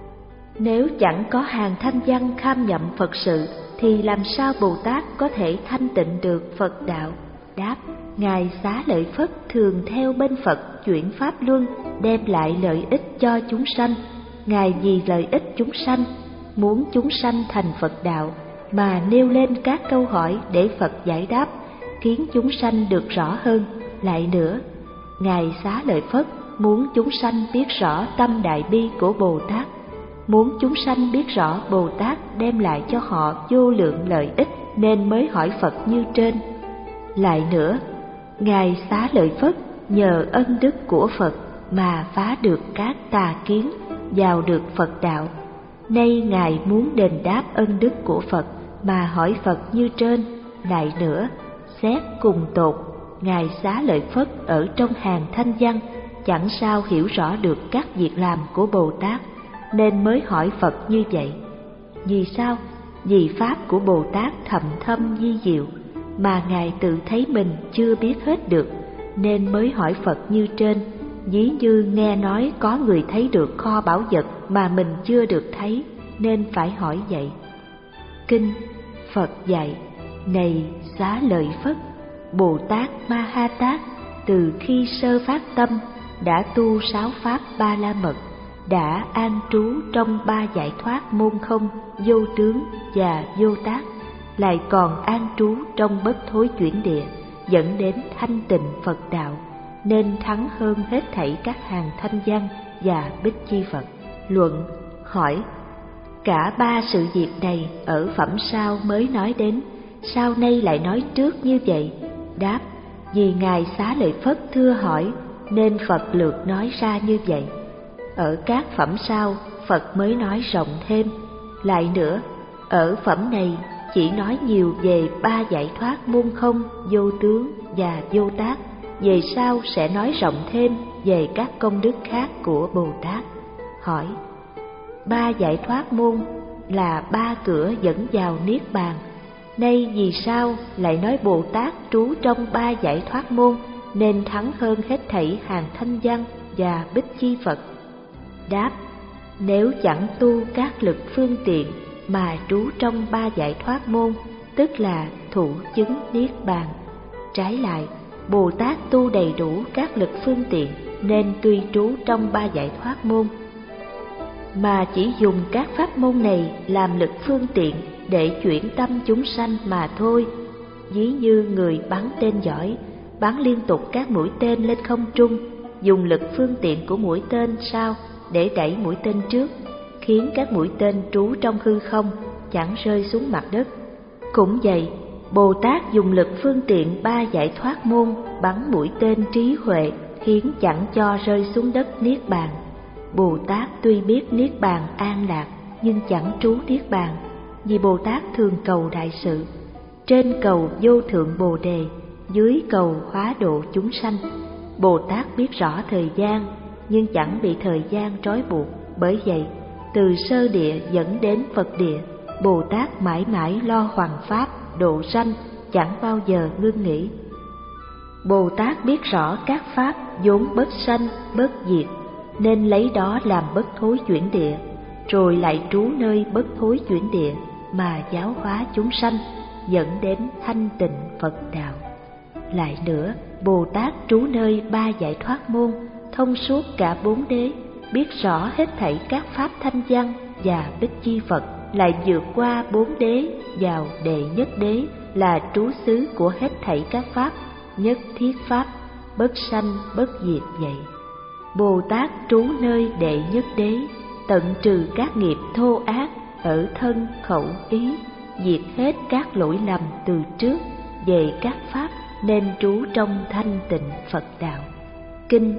Nếu chẳng có Hàng Thanh Văn kham nhậm Phật sự thì làm sao Bồ Tát có thể thanh tịnh được Phật đạo? Đáp: Ngài Xá Lợi Phất thường theo bên Phật chuyển pháp luân, đem lại lợi ích cho chúng sanh. Ngài vì lợi ích chúng sanh, muốn chúng sanh thành Phật đạo, mà nêu lên các câu hỏi để Phật giải đáp, khiến chúng sanh được rõ hơn. Lại nữa, Ngài Xá Lợi Phất muốn chúng sanh biết rõ tâm đại bi của Bồ Tát. Muốn chúng sanh biết rõ Bồ Tát đem lại cho họ vô lượng lợi ích nên mới hỏi Phật như trên. Lại nữa, Ngài Xá Lợi Phất nhờ ân đức của Phật mà phá được các tà kiến, vào được Phật đạo. Nay Ngài muốn đền đáp ân đức của Phật mà hỏi Phật như trên. Lại nữa, xét cùng tột, Ngài Xá Lợi Phất ở trong hàng thanh văn chẳng sao hiểu rõ được các việc làm của Bồ Tát, nên mới hỏi Phật như vậy. Vì sao? Vì pháp của Bồ Tát thầm thâm vi diệu, mà Ngài tự thấy mình chưa biết hết được, nên mới hỏi Phật như trên. Ví như nghe nói có người thấy được kho báu vật mà mình chưa được thấy, nên phải hỏi vậy. Kinh Phật dạy: này Xá Lợi Phất, Bồ Tát Ma Ha Tát từ khi sơ phát tâm đã tu sáu pháp ba la mật, đã an trú trong ba giải thoát môn không, vô tướng và vô tác, lại còn an trú trong bất thối chuyển địa, dẫn đến thanh tịnh Phật đạo, nên thắng hơn hết thảy các hàng thanh văn và bích chi Phật. Luận: hỏi, cả ba sự việc này ở phẩm sau mới nói đến, sao nay lại nói trước như vậy? Đáp: vì Ngài Xá Lợi Phất thưa hỏi, nên Phật lược nói ra như vậy. Ở các phẩm sau, Phật mới nói rộng thêm. Lại nữa, ở phẩm này chỉ nói nhiều về ba giải thoát môn không, vô tướng và vô tác. Về sau sẽ nói rộng thêm về các công đức khác của Bồ Tát. Hỏi: ba giải thoát môn là ba cửa dẫn vào Niết Bàn. Nay vì sao lại nói Bồ Tát trú trong ba giải thoát môn nên thắng hơn hết thảy hàng thanh văn và bích chi Phật? Đáp: nếu chẳng tu các lực phương tiện mà trú trong ba giải thoát môn, tức là thụ chứng Niết Bàn. Trái lại, Bồ Tát tu đầy đủ các lực phương tiện nên tuy trú trong ba giải thoát môn, mà chỉ dùng các pháp môn này làm lực phương tiện để chuyển tâm chúng sanh mà thôi. Ví như người bắn tên giỏi, bắn liên tục các mũi tên lên không trung, dùng lực phương tiện của mũi tên sau để đẩy mũi tên trước, khiến các mũi tên trú trong hư không, chẳng rơi xuống mặt đất. Cũng vậy, Bồ Tát dùng lực phương tiện ba giải thoát môn bắn mũi tên trí huệ, khiến chẳng cho rơi xuống đất Niết Bàn. Bồ Tát tuy biết Niết Bàn an lạc, nhưng chẳng trú Niết Bàn, vì Bồ Tát thường cầu đại sự. Trên cầu vô thượng Bồ Đề, dưới cầu hóa độ chúng sanh. Bồ Tát biết rõ thời gian, nhưng chẳng bị thời gian trói buộc. Bởi vậy, từ sơ địa dẫn đến Phật địa, Bồ Tát mãi mãi lo hoằng pháp, độ sanh, chẳng bao giờ ngưng nghỉ. Bồ Tát biết rõ các pháp vốn bất sanh, bất diệt, nên lấy đó làm bất thối chuyển địa, rồi lại trú nơi bất thối chuyển địa mà giáo hóa chúng sanh, dẫn đến thanh tịnh Phật đạo. Lại nữa, Bồ Tát trú nơi ba giải thoát môn, thông suốt cả bốn đế, biết rõ hết thảy các pháp thanh văn và bích chi Phật, lại vượt qua bốn đế vào đệ nhất đế, là trú xứ của hết thảy các pháp, nhất thiết pháp, bất sanh bất diệt vậy. Bồ Tát trú nơi đệ nhất đế, tận trừ các nghiệp thô ác ở thân khẩu ý, diệt hết các lỗi lầm từ trước về các pháp, nên trú trong thanh tịnh Phật đạo. Kinh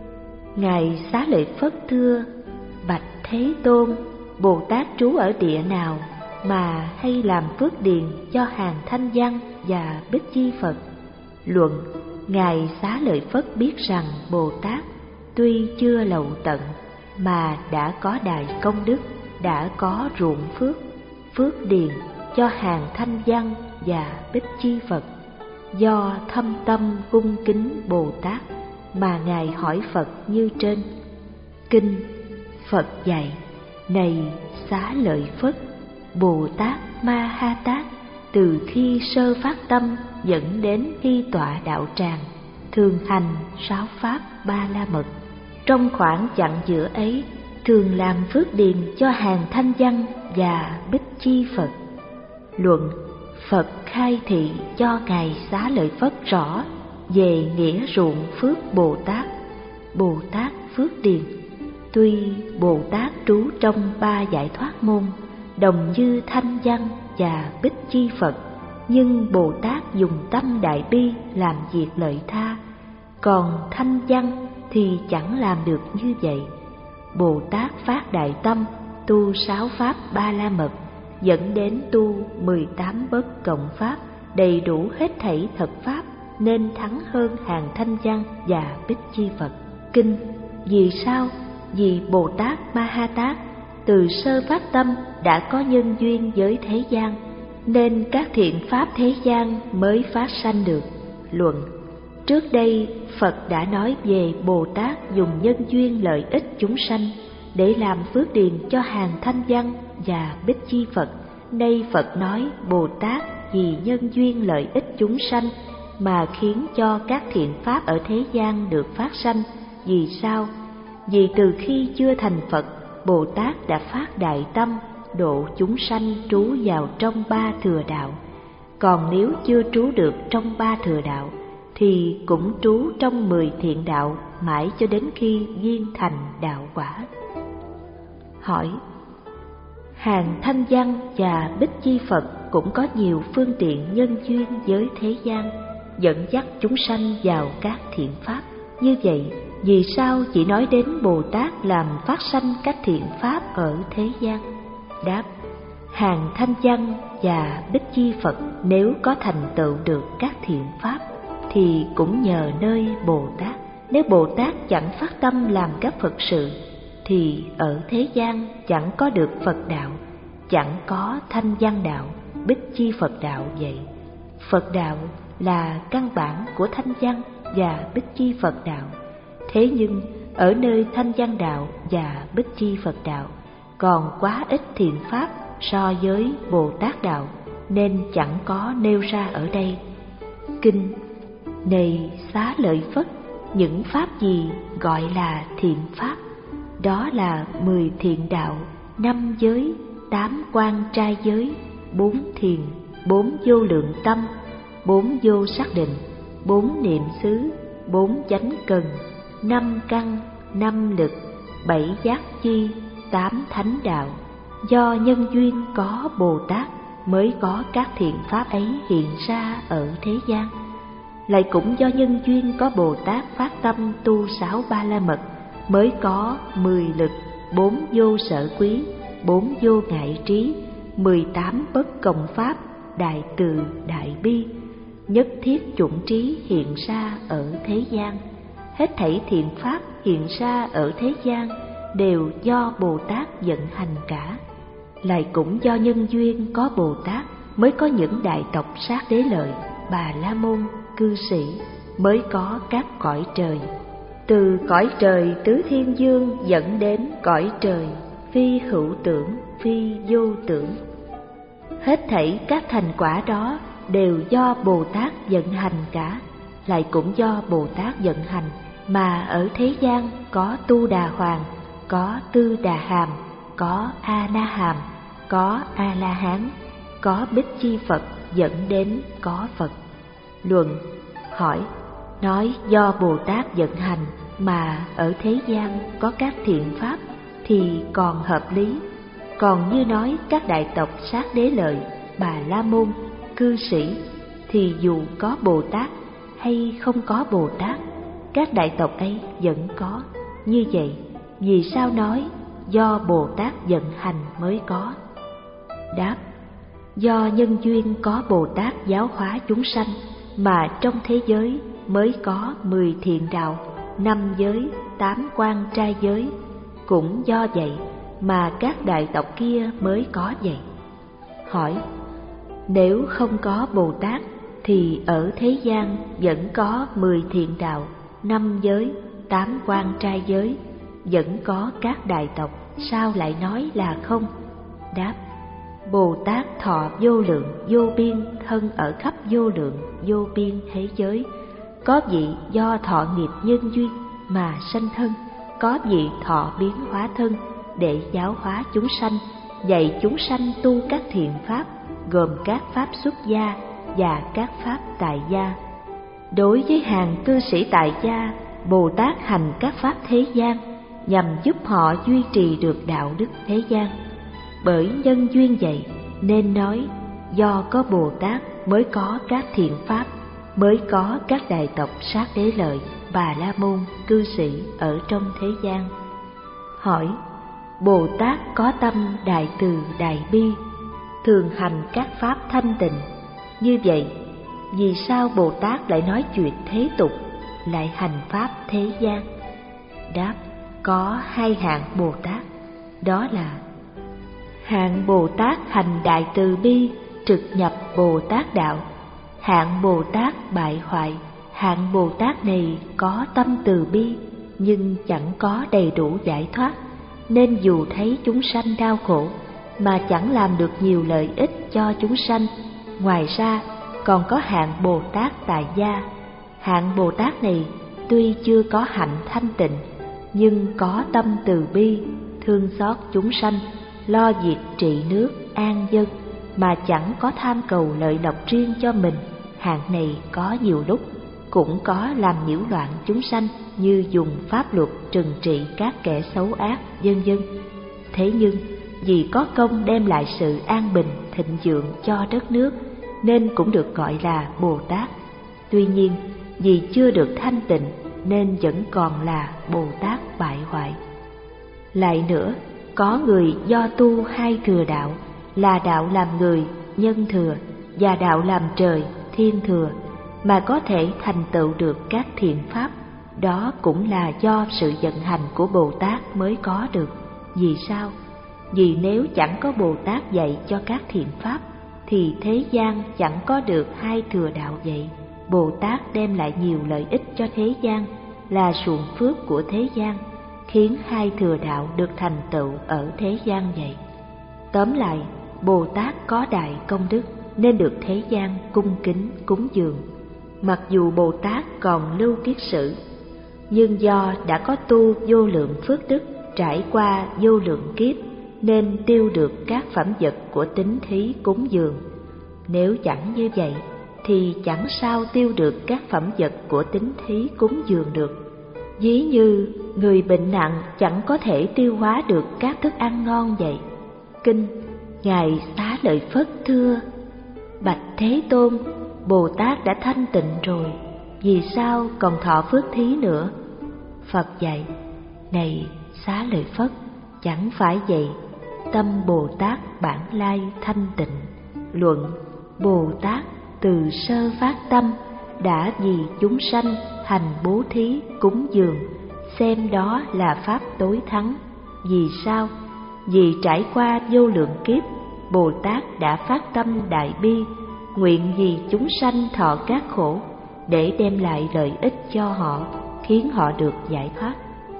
Ngài Xá Lợi Phất thưa: bạch Thế Tôn, Bồ Tát trú ở địa nào mà hay làm phước điền cho hàng thanh văn và bích chi Phật? Luận: Ngài Xá Lợi Phất biết rằng Bồ Tát tuy chưa lậu tận mà đã có đại công đức, đã có ruộng phước, phước điền cho hàng thanh văn và bích chi Phật. Do thâm tâm cung kính Bồ Tát mà Ngài hỏi Phật như trên. Kinh Phật dạy: này Xá Lợi Phất, Bồ Tát Ma Ha Tát từ khi sơ phát tâm dẫn đến khi tọa đạo tràng, thường hành sáu pháp ba la mật. Trong khoảng chặng giữa ấy, thường làm phước điền cho hàng thanh văn và bích chi Phật. Luận: Phật khai thị cho Ngài Xá Lợi Phất rõ về nghĩa ruộng phước Bồ Tát. Bồ Tát phước điền Tuy Bồ Tát trú trong ba giải thoát môn, đồng như Thanh Văn và Bích Chi Phật, nhưng Bồ Tát dùng tâm đại bi làm việc lợi tha, còn Thanh Văn thì chẳng làm được như vậy. Bồ Tát phát đại tâm, tu sáu pháp ba la mật, dẫn đến tu mười tám bất cộng pháp, đầy đủ hết thảy thật pháp, nên thắng hơn hàng Thanh Văn và Bích Chi Phật. Kinh. Vì sao? Vì Bồ Tát Ma Ha Tát từ sơ phát tâm đã có nhân duyên với thế gian, nên các thiện pháp thế gian mới phát sanh được. Luận. Trước đây Phật đã nói về Bồ Tát dùng nhân duyên lợi ích chúng sanh để làm phước điền cho hàng Thanh Văn và Bích Chi Phật. Nay Phật nói Bồ Tát vì nhân duyên lợi ích chúng sanh mà khiến cho các thiện pháp ở thế gian được phát sanh. Vì sao? Vì từ khi chưa thành Phật, Bồ Tát đã phát đại tâm độ chúng sanh trú vào trong ba thừa đạo. Còn nếu chưa trú được trong ba thừa đạo thì cũng trú trong mười thiện đạo mãi cho đến khi viên thành đạo quả. Hỏi. Hàng Thanh Văn và Bích Chi Phật cũng có nhiều phương tiện nhân duyên với thế gian, dẫn dắt chúng sanh vào các thiện pháp. Như vậy, vì sao chỉ nói đến Bồ Tát làm phát sanh các thiện pháp ở thế gian? Đáp. Hàng Thanh Văn và Bích Chi Phật nếu có thành tựu được các thiện pháp thì cũng nhờ nơi Bồ Tát. Nếu Bồ Tát chẳng phát tâm làm các Phật sự thì ở thế gian chẳng có được Phật đạo, chẳng có Thanh Văn đạo, Bích Chi Phật đạo vậy. Phật đạo là căn bản của Thanh Văn và Bích Chi Phật đạo. Thế nhưng ở nơi Thanh Văn đạo và Bích Chi Phật đạo còn quá ít thiện pháp so với Bồ Tát đạo, nên chẳng có nêu ra ở đây. Kinh. Này Xá Lợi Phất, những pháp gì gọi là thiện pháp? Đó là mười thiện đạo, năm giới, tám quan trai giới, bốn thiền, bốn vô lượng tâm, bốn vô xác định, bốn niệm xứ, bốn chánh cần, năm căn, năm lực, bảy giác chi, tám thánh đạo. Do nhân duyên có Bồ Tát mới có các thiện pháp ấy hiện ra ở thế gian. Lại cũng do nhân duyên có Bồ Tát phát tâm tu sáu ba la mật mới có mười lực, bốn vô sở quý, bốn vô ngại trí, mười tám bất cộng pháp, đại từ đại bi, nhất thiết chủng trí hiện ra ở thế gian. Hết thảy thiện pháp hiện ra ở thế gian đều do Bồ Tát vận hành cả. Lại cũng do nhân duyên có Bồ Tát mới có những đại tộc Sát Đế Lợi, Bà La Môn, cư sĩ, mới có các cõi trời. Từ cõi trời tứ thiên dương dẫn đến cõi trời phi hữu tưởng, phi vô tưởng. Hết thảy các thành quả đó đều do Bồ Tát vận hành cả. Lại cũng do Bồ Tát vận hành mà ở thế gian có Tu Đà Hoàng, có Tư Đà Hàm, có A Na Hàm, có A La Hán, có Bích Chi Phật dẫn đến có Phật. Luận. Hỏi. Nói do Bồ Tát vận hành mà ở thế gian có các thiện pháp thì còn hợp lý. Còn như nói các đại tộc Sát Đế Lợi, Bà La Môn, cư sĩ thì dù có Bồ Tát hay không có Bồ Tát, các đại tộc ấy vẫn có. Như vậy, vì sao nói do Bồ Tát vận hành mới có? Đáp. Do nhân duyên có Bồ Tát giáo hóa chúng sanh mà trong thế giới mới có mười thiện đạo, năm giới, tám quan trai giới. Cũng do vậy mà các đại tộc kia mới có vậy. Hỏi. Nếu không có Bồ Tát thì ở thế gian vẫn có mười thiện đạo, năm giới, tám quan trai giới, vẫn có các đại tộc, sao lại nói là không? Đáp. Bồ Tát thọ vô lượng vô biên thân ở khắp vô lượng vô biên thế giới. Có vị do thọ nghiệp nhân duyên mà sanh thân, có vị thọ biến hóa thân để giáo hóa chúng sanh, dạy chúng sanh tu các thiện pháp, gồm các pháp xuất gia và các pháp tại gia. Đối với hàng cư sĩ tại gia, Bồ Tát hành các pháp thế gian, nhằm giúp họ duy trì được đạo đức thế gian. Bởi nhân duyên vậy nên nói do có Bồ Tát mới có các thiện pháp, mới có các đại tộc Sát Đế Lợi, Bà La Môn, cư sĩ ở trong thế gian. Hỏi: Bồ Tát có tâm đại từ đại bi, thường hành các pháp thanh tịnh, như vậy vì sao Bồ Tát lại nói chuyện thế tục, lại hành pháp thế gian? Đáp: có hai hạng Bồ Tát, đó là hạng Bồ Tát hành đại từ bi, trực nhập Bồ Tát đạo. Hạng Bồ Tát bại hoại, hạng Bồ Tát này có tâm từ bi nhưng chẳng có đầy đủ giải thoát, nên dù thấy chúng sanh đau khổ mà chẳng làm được nhiều lợi ích cho chúng sanh. Ngoài ra còn có hạng Bồ Tát tại gia. Hạng Bồ Tát này tuy chưa có hạnh thanh tịnh nhưng có tâm từ bi, thương xót chúng sanh, lo việc trị nước, an dân mà chẳng có tham cầu lợi lộc riêng cho mình. Hạng này có nhiều lúc cũng có làm nhiễu loạn chúng sanh, như dùng pháp luật trừng trị các kẻ xấu ác, vân vân. Thế nhưng vì có công đem lại sự an bình, thịnh vượng cho đất nước nên cũng được gọi là Bồ Tát. Tuy nhiên vì chưa được thanh tịnh nên vẫn còn là Bồ Tát bại hoại. Lại nữa, có người do tu hai thừa đạo, là đạo làm người, nhân thừa, và đạo làm trời, thiên thừa, mà có thể thành tựu được các thiện pháp. Đó cũng là do sự vận hành của Bồ Tát mới có được. Vì sao? Vì nếu chẳng có Bồ Tát dạy cho các thiện pháp thì thế gian chẳng có được hai thừa đạo vậy. Bồ Tát đem lại nhiều lợi ích cho thế gian, là ruộng phước của thế gian, khiến hai thừa đạo được thành tựu ở thế gian vậy. Tóm lại, Bồ Tát có đại công đức nên được thế gian cung kính cúng dường. Mặc dù Bồ Tát còn lưu kiết sử, nhưng do đã có tu vô lượng phước đức, trải qua vô lượng kiếp nên tiêu được các phẩm vật của tín thí cúng dường. Nếu chẳng như vậy thì chẳng sao tiêu được các phẩm vật của tín thí cúng dường được. Ví như người bệnh nặng chẳng có thể tiêu hóa được các thức ăn ngon vậy. Kinh Ngài Xá Lợi Phất thưa: Bạch Thế Tôn, Bồ Tát đã thanh tịnh rồi, vì sao còn thọ phước thí nữa? Phật dạy: Này Xá Lợi Phất, chẳng phải vậy. Tâm Bồ Tát bản lai thanh tịnh. Luận: Bồ Tát từ sơ phát tâm đã vì chúng sanh hành bố thí cúng dường, xem đó là pháp tối thắng. Vì sao? Vì trải qua vô lượng kiếp, Bồ Tát đã phát tâm đại bi, nguyện vì chúng sanh thọ các khổ, để đem lại lợi ích cho họ, khiến họ được giải thoát.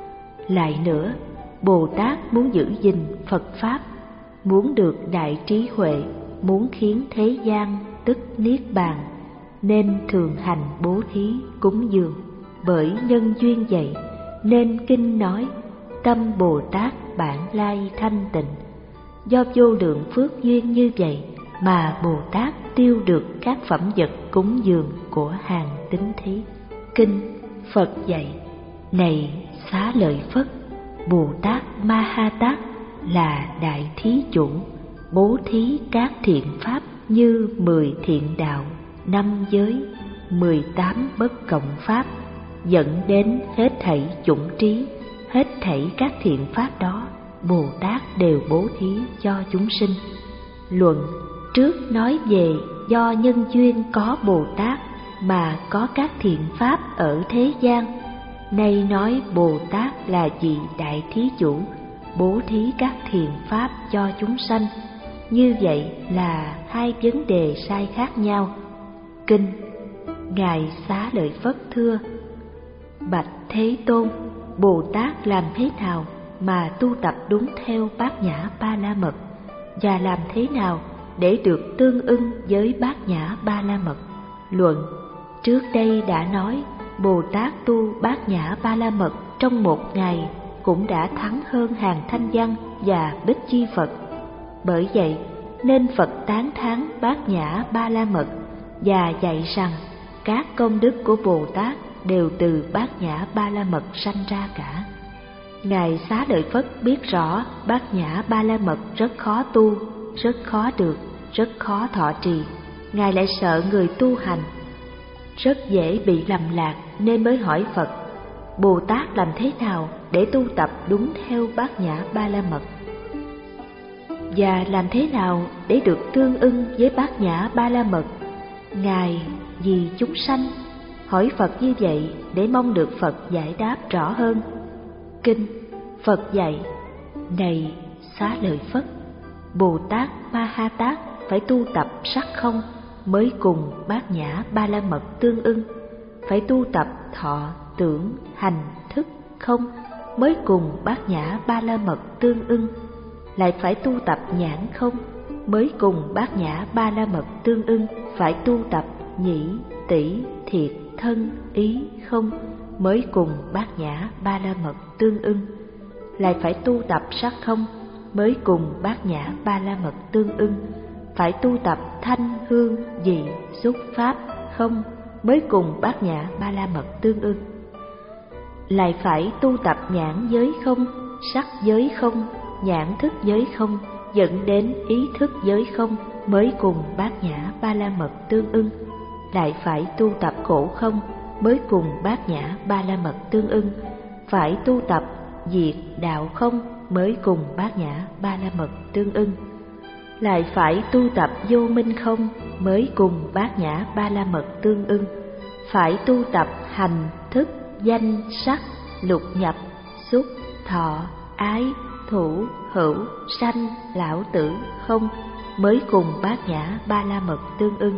Lại nữa, Bồ Tát muốn giữ gìn Phật Pháp, muốn được đại trí huệ, muốn khiến thế gian tức niết bàn, nên thường hành bố thí cúng dường. Bởi nhân duyên vậy nên kinh nói tâm Bồ Tát bản lai thanh tịnh. Do vô lượng phước duyên như vậy mà Bồ Tát tiêu được các phẩm vật cúng dường của hàng tín thí. Kinh Phật dạy: Này Xá Lợi Phất, Bồ Tát Ma Ha Tát là đại thí chủ, bố thí các thiện pháp như mười thiện đạo, năm giới, mười tám bất cộng pháp, dẫn đến hết thảy chủng trí, hết thảy các thiện pháp đó Bồ Tát đều bố thí cho chúng sinh. Luận: trước nói về do nhân duyên có Bồ Tát mà có các thiện pháp ở thế gian, nay nói Bồ Tát là vị đại thí chủ, bố thí các thiện pháp cho chúng sanh. Như vậy là hai vấn đề sai khác nhau. Kinh Ngài Xá Lợi Phất thưa: Bạch Thế Tôn, Bồ Tát làm thế nào mà tu tập đúng theo Bát Nhã Ba La Mật, và làm thế nào để được tương ưng với Bát Nhã Ba La Mật? Luận: trước đây đã nói Bồ Tát tu Bát Nhã Ba La Mật trong một ngày cũng đã thắng hơn hàng Thanh Văn và Bích Chi Phật. Bởi vậy nên Phật tán thán Bát Nhã Ba La Mật và dạy rằng các công đức của Bồ Tát đều từ Bát Nhã Ba La Mật sanh ra cả. Ngài Xá Lợi Phất biết rõ Bát Nhã Ba La Mật rất khó tu, rất khó được, rất khó thọ trì. Ngài lại sợ người tu hành rất dễ bị lầm lạc nên mới hỏi Phật: Bồ Tát làm thế nào để tu tập đúng theo Bát Nhã Ba La Mật? Và làm thế nào để được tương ưng với Bát Nhã Ba La Mật? Ngài vì chúng sanh hỏi Phật như vậy để mong được Phật giải đáp rõ hơn. Kinh Phật dạy: Này Xá Lợi Phất, Bồ Tát Ma Ha Tát phải tu tập sắc không mới cùng Bát Nhã Ba La Mật tương ưng, phải tu tập thọ tưởng hành thức không mới cùng Bát Nhã Ba La Mật tương ưng, lại phải tu tập nhãn không mới cùng Bát Nhã Ba La Mật tương ưng, phải tu tập nhĩ tỷ thiệt thân ý không mới cùng Bát Nhã Ba La Mật tương ưng, lại phải tu tập sắc không mới cùng Bát Nhã Ba La Mật tương ưng, phải tu tập thanh hương vị xúc pháp không mới cùng Bát Nhã Ba La Mật tương ưng, lại phải tu tập nhãn giới không, sắc giới không, nhãn thức giới không, dẫn đến ý thức giới không mới cùng Bát Nhã Ba La Mật tương ưng, lại phải tu tập khổ không mới cùng Bát Nhã Ba La Mật tương ưng, phải tu tập diệt đạo không mới cùng Bát Nhã Ba La Mật tương ưng, lại phải tu tập vô minh không mới cùng Bát Nhã Ba La Mật tương ưng, phải tu tập hành thức danh sắc lục nhập xúc thọ ái thủ hữu sanh lão tử không mới cùng Bát Nhã Ba La Mật tương ưng,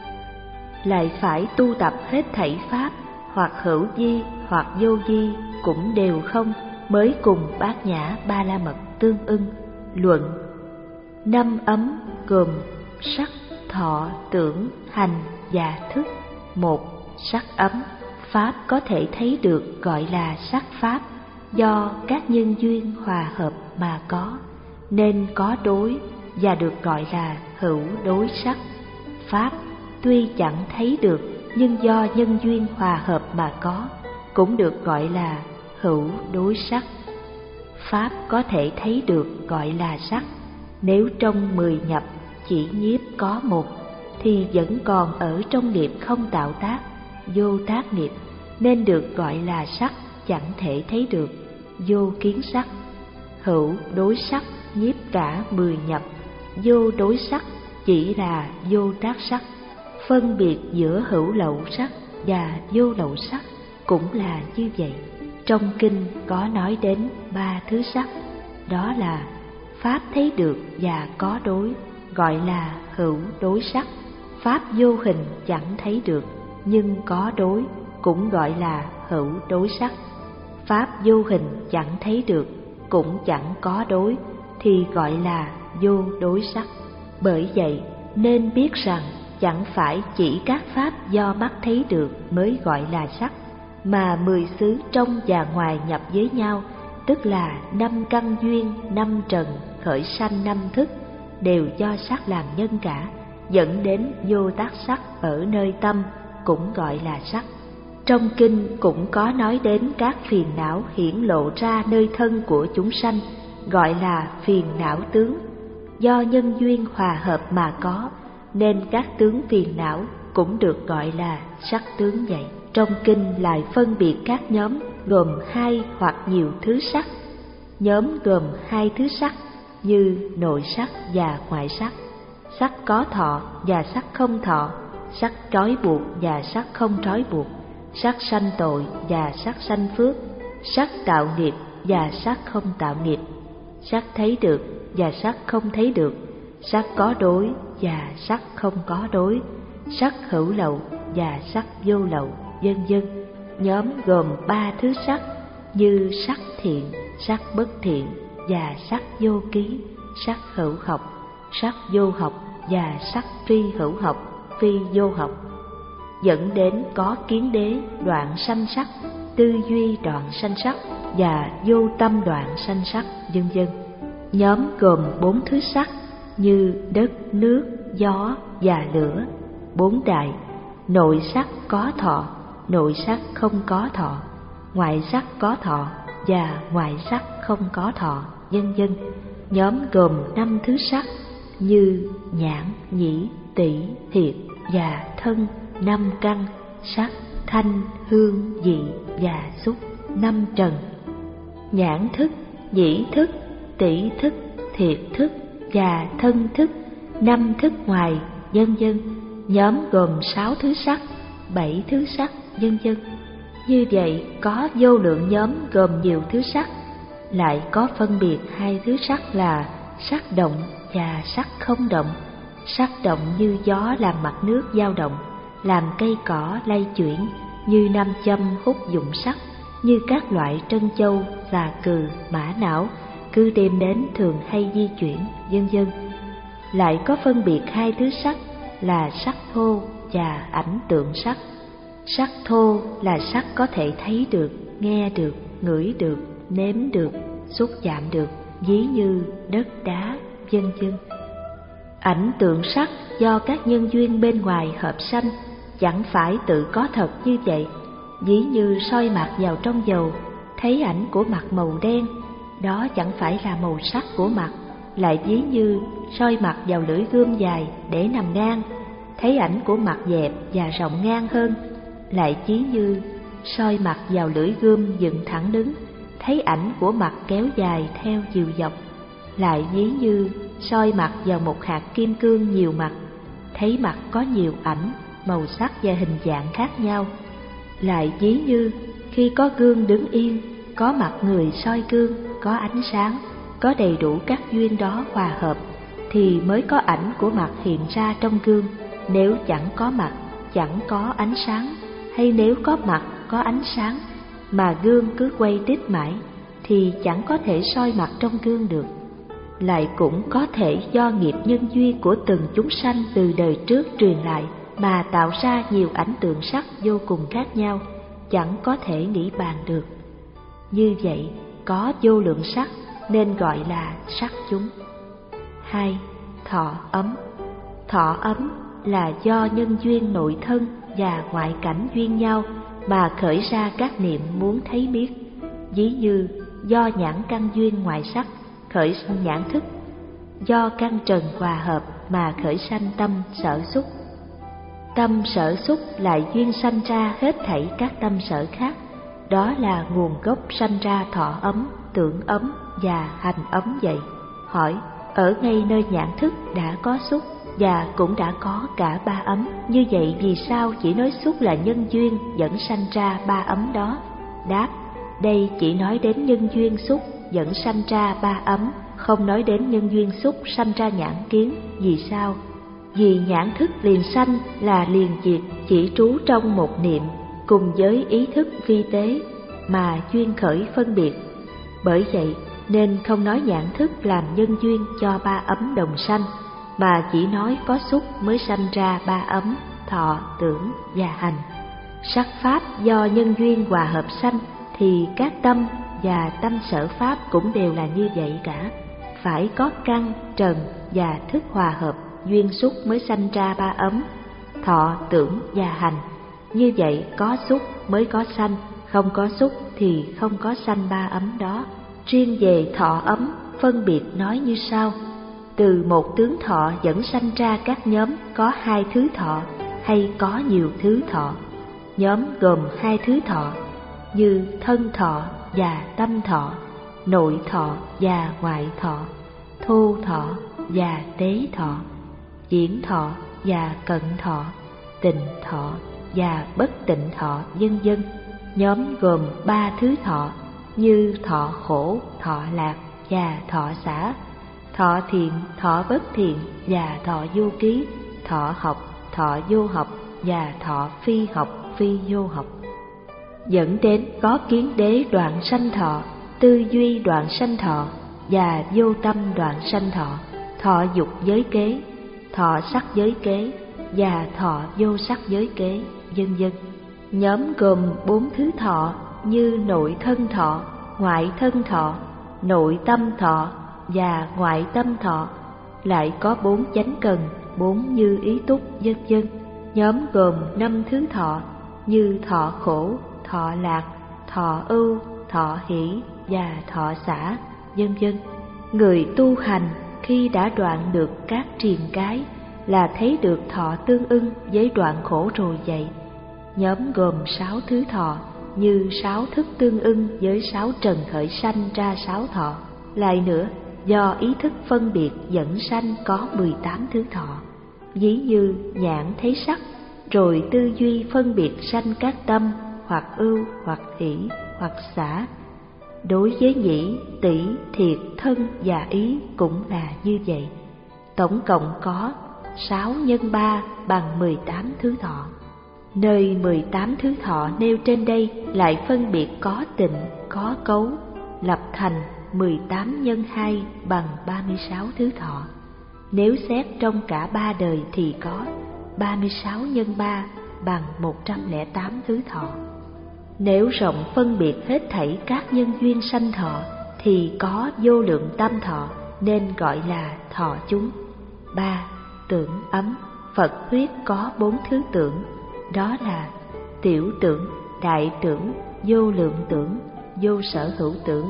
lại phải tu tập hết thảy pháp hoặc hữu vi hoặc vô vi cũng đều không mới cùng Bát Nhã Ba La Mật tương ưng. Luận: năm ấm gồm sắc thọ tưởng hành và thức. Một, sắc ấm pháp có thể thấy được gọi là sắc pháp, do các nhân duyên hòa hợp mà có, nên có đối và được gọi là hữu đối sắc. Pháp tuy chẳng thấy được nhưng do nhân duyên hòa hợp mà có, cũng được gọi là hữu đối sắc. Pháp có thể thấy được gọi là sắc, nếu trong mười nhập chỉ nhiếp có một, thì vẫn còn ở trong nghiệp không tạo tác, vô tác nghiệp, nên được gọi là sắc chẳng thể thấy được, vô kiến sắc. Hữu đối sắc nhiếp cả mười nhập, vô đối sắc chỉ là vô tác sắc. Phân biệt giữa hữu lậu sắc và vô lậu sắc cũng là như vậy. Trong kinh có nói đến ba thứ sắc, đó là pháp thấy được và có đối, gọi là hữu đối sắc. Pháp vô hình chẳng thấy được nhưng có đối, cũng gọi là hữu đối sắc. Pháp vô hình chẳng thấy được cũng chẳng có đối, thì gọi là vô đối sắc. Bởi vậy nên biết rằng chẳng phải chỉ các pháp do mắt thấy được mới gọi là sắc, mà mười xứ trong và ngoài nhập với nhau, tức là năm căn duyên, năm trần, khởi sanh năm thức, đều do sắc làm nhân cả, dẫn đến vô tác sắc ở nơi tâm, cũng gọi là sắc. Trong kinh cũng có nói đến các phiền não hiển lộ ra nơi thân của chúng sanh, gọi là phiền não tướng. Do nhân duyên hòa hợp mà có, nên các tướng phiền não cũng được gọi là sắc tướng vậy. Trong kinh lại phân biệt các nhóm gồm hai hoặc nhiều thứ sắc. Nhóm gồm hai thứ sắc như nội sắc và ngoại sắc, sắc có thọ và sắc không thọ, sắc trói buộc và sắc không trói buộc, sắc sanh tội và sắc sanh phước, sắc tạo nghiệp và sắc không tạo nghiệp, sắc thấy được và sắc không thấy được, sắc có đối và sắc không có đối, sắc hữu lậu và sắc vô lậu, vân vân. Nhóm gồm ba thứ sắc như sắc thiện, sắc bất thiện và sắc vô ký, sắc hữu học, sắc vô học và sắc phi hữu học, phi vô học, dẫn đến có kiến đế đoạn sanh sắc, tư duy đoạn sanh sắc và vô tâm đoạn sanh sắc, vân vân. Nhóm gồm bốn thứ sắc như đất, nước, gió và lửa, bốn đại: nội sắc có thọ, nội sắc không có thọ, ngoại sắc có thọ và ngoại sắc không có thọ, vân vân. Nhóm gồm năm thứ sắc như nhãn, nhĩ, tỷ, thiệt và thân, năm căn, sắc, thanh, hương, vị và xúc, năm trần. Nhãn thức, nhĩ thức, tỷ thức, thiệt thức và thân thức, năm thức ngoài, vân vân. Nhóm gồm sáu thứ sắc, bảy thứ sắc, vân vân. Như vậy có vô lượng nhóm gồm nhiều thứ sắc, lại có phân biệt hai thứ sắc là sắc động và sắc không động. Sắc động như gió làm mặt nước dao động, làm cây cỏ lay chuyển, như nam châm hút dụng sắc, như các loại trân châu, xà cừ, mã não, cứ đêm đến thường hay di chuyển, vân vân. Lại có phân biệt hai thứ sắc là sắc thô và ảnh tượng sắc. Sắc thô là sắc có thể thấy được, nghe được, ngửi được, nếm được, xúc chạm được, ví như đất đá, vân vân. Ảnh tượng sắc do các nhân duyên bên ngoài hợp sanh, chẳng phải tự có thật như vậy. Ví như soi mặt vào trong dầu, thấy ảnh của mặt màu đen, đó chẳng phải là màu sắc của mặt. Lại ví như soi mặt vào lưỡi gươm dài để nằm ngang, thấy ảnh của mặt dẹp và rộng ngang hơn. Lại ví như soi mặt vào lưỡi gươm dựng thẳng đứng, thấy ảnh của mặt kéo dài theo chiều dọc. Lại ví như soi mặt vào một hạt kim cương nhiều mặt, thấy mặt có nhiều ảnh, màu sắc và hình dạng khác nhau. Lại ví như khi có gương đứng yên, có mặt người soi gương, có ánh sáng, có đầy đủ các duyên đó hòa hợp, thì mới có ảnh của mặt hiện ra trong gương. Nếu chẳng có mặt, chẳng có ánh sáng, hay nếu có mặt, có ánh sáng, mà gương cứ quay tít mãi, thì chẳng có thể soi mặt trong gương được. Lại cũng có thể do nghiệp nhân duyên của từng chúng sanh từ đời trước truyền lại, mà tạo ra nhiều ảnh tượng sắc vô cùng khác nhau, chẳng có thể nghĩ bàn được. Như vậy, có vô lượng sắc nên gọi là sắc chúng. Hai. Thọ ấm. Thọ ấm là do nhân duyên nội thân và ngoại cảnh duyên nhau mà khởi ra các niệm muốn thấy biết. Ví như do nhãn căn duyên ngoại sắc khởi sanh nhãn thức, do căn trần hòa hợp mà khởi sanh tâm sở xúc. Tâm sở xúc lại duyên sanh ra hết thảy các tâm sở khác, đó là nguồn gốc sanh ra thọ ấm, tưởng ấm và hành ấm vậy. Hỏi, ở ngay nơi nhãn thức đã có xúc và cũng đã có cả ba ấm, như vậy vì sao chỉ nói xúc là nhân duyên dẫn sanh ra ba ấm đó? Đáp, đây chỉ nói đến nhân duyên xúc dẫn sanh ra ba ấm, không nói đến nhân duyên xúc sanh ra nhãn kiến. Vì sao? Vì nhãn thức liền sanh là liền diệt, chỉ trú trong một niệm, cùng với ý thức vi tế mà duyên khởi phân biệt. Bởi vậy nên không nói nhãn thức làm nhân duyên cho ba ấm đồng sanh, mà chỉ nói có xúc mới sanh ra ba ấm, thọ, tưởng và hành. Sắc pháp do nhân duyên hòa hợp sanh, thì các tâm và tâm sở pháp cũng đều là như vậy cả. Phải có căn, trần và thức hòa hợp, duyên xúc mới sanh ra ba ấm, thọ, tưởng và hành. Như vậy có xúc mới có sanh, không có xúc thì không có sanh ba ấm đó. Riêng về thọ ấm, phân biệt nói như sau. Từ một tướng thọ dẫn sanh ra các nhóm có hai thứ thọ hay có nhiều thứ thọ. Nhóm gồm hai thứ thọ như thân thọ và tâm thọ, nội thọ và ngoại thọ, thô thọ và tế thọ, diễn thọ và cận thọ, tịnh thọ và bất tịnh thọ, vân vân. Nhóm gồm ba thứ thọ như thọ khổ, thọ lạc và thọ xả, thọ thiện, thọ bất thiện và thọ vô ký, thọ học, thọ vô học và thọ phi học, phi vô học. Dẫn đến có kiến đế đoạn sanh thọ, tư duy đoạn sanh thọ và vô tâm đoạn sanh thọ, thọ dục giới kế, thọ sắc giới kế và thọ vô sắc giới kế, vân vân. Nhóm gồm bốn thứ thọ như nội thân thọ, ngoại thân thọ, nội tâm thọ và ngoại tâm thọ. Lại có bốn chánh cần, bốn như ý túc, vân vân. Nhóm gồm năm thứ thọ như thọ khổ, thọ lạc, thọ ưu, thọ thọ hỷ và thọ xả, vân vân. Người tu hành khi đã đoạn được các triền cái là thấy được thọ tương ưng với đoạn khổ rồi vậy. Nhóm gồm sáu thứ thọ, như sáu thức tương ưng với sáu trần khởi sanh ra sáu thọ. Lại nữa, do ý thức phân biệt dẫn sanh có mười tám thứ thọ. Ví như nhãn thấy sắc, rồi tư duy phân biệt sanh các tâm hoặc ưu hoặc hỷ hoặc xả. Đối với nhĩ, tỷ, thiệt, thân và ý cũng là như vậy. Tổng cộng có sáu nhân ba bằng mười tám thứ thọ. Nơi mười tám thứ thọ nêu trên đây lại phân biệt có tịnh, có cấu, lập thành mười tám nhân hai bằng ba mươi sáu thứ thọ. Nếu xét trong cả ba đời thì có ba mươi sáu nhân ba bằng một trăm lẻ tám thứ thọ. Nếu rộng phân biệt hết thảy các nhân duyên sanh thọ thì có vô lượng tâm thọ, nên gọi là thọ chúng. Ba. Tưởng ấm. Phật thuyết có bốn thứ tưởng, đó là tiểu tưởng, đại tưởng, vô lượng tưởng, vô sở hữu tưởng.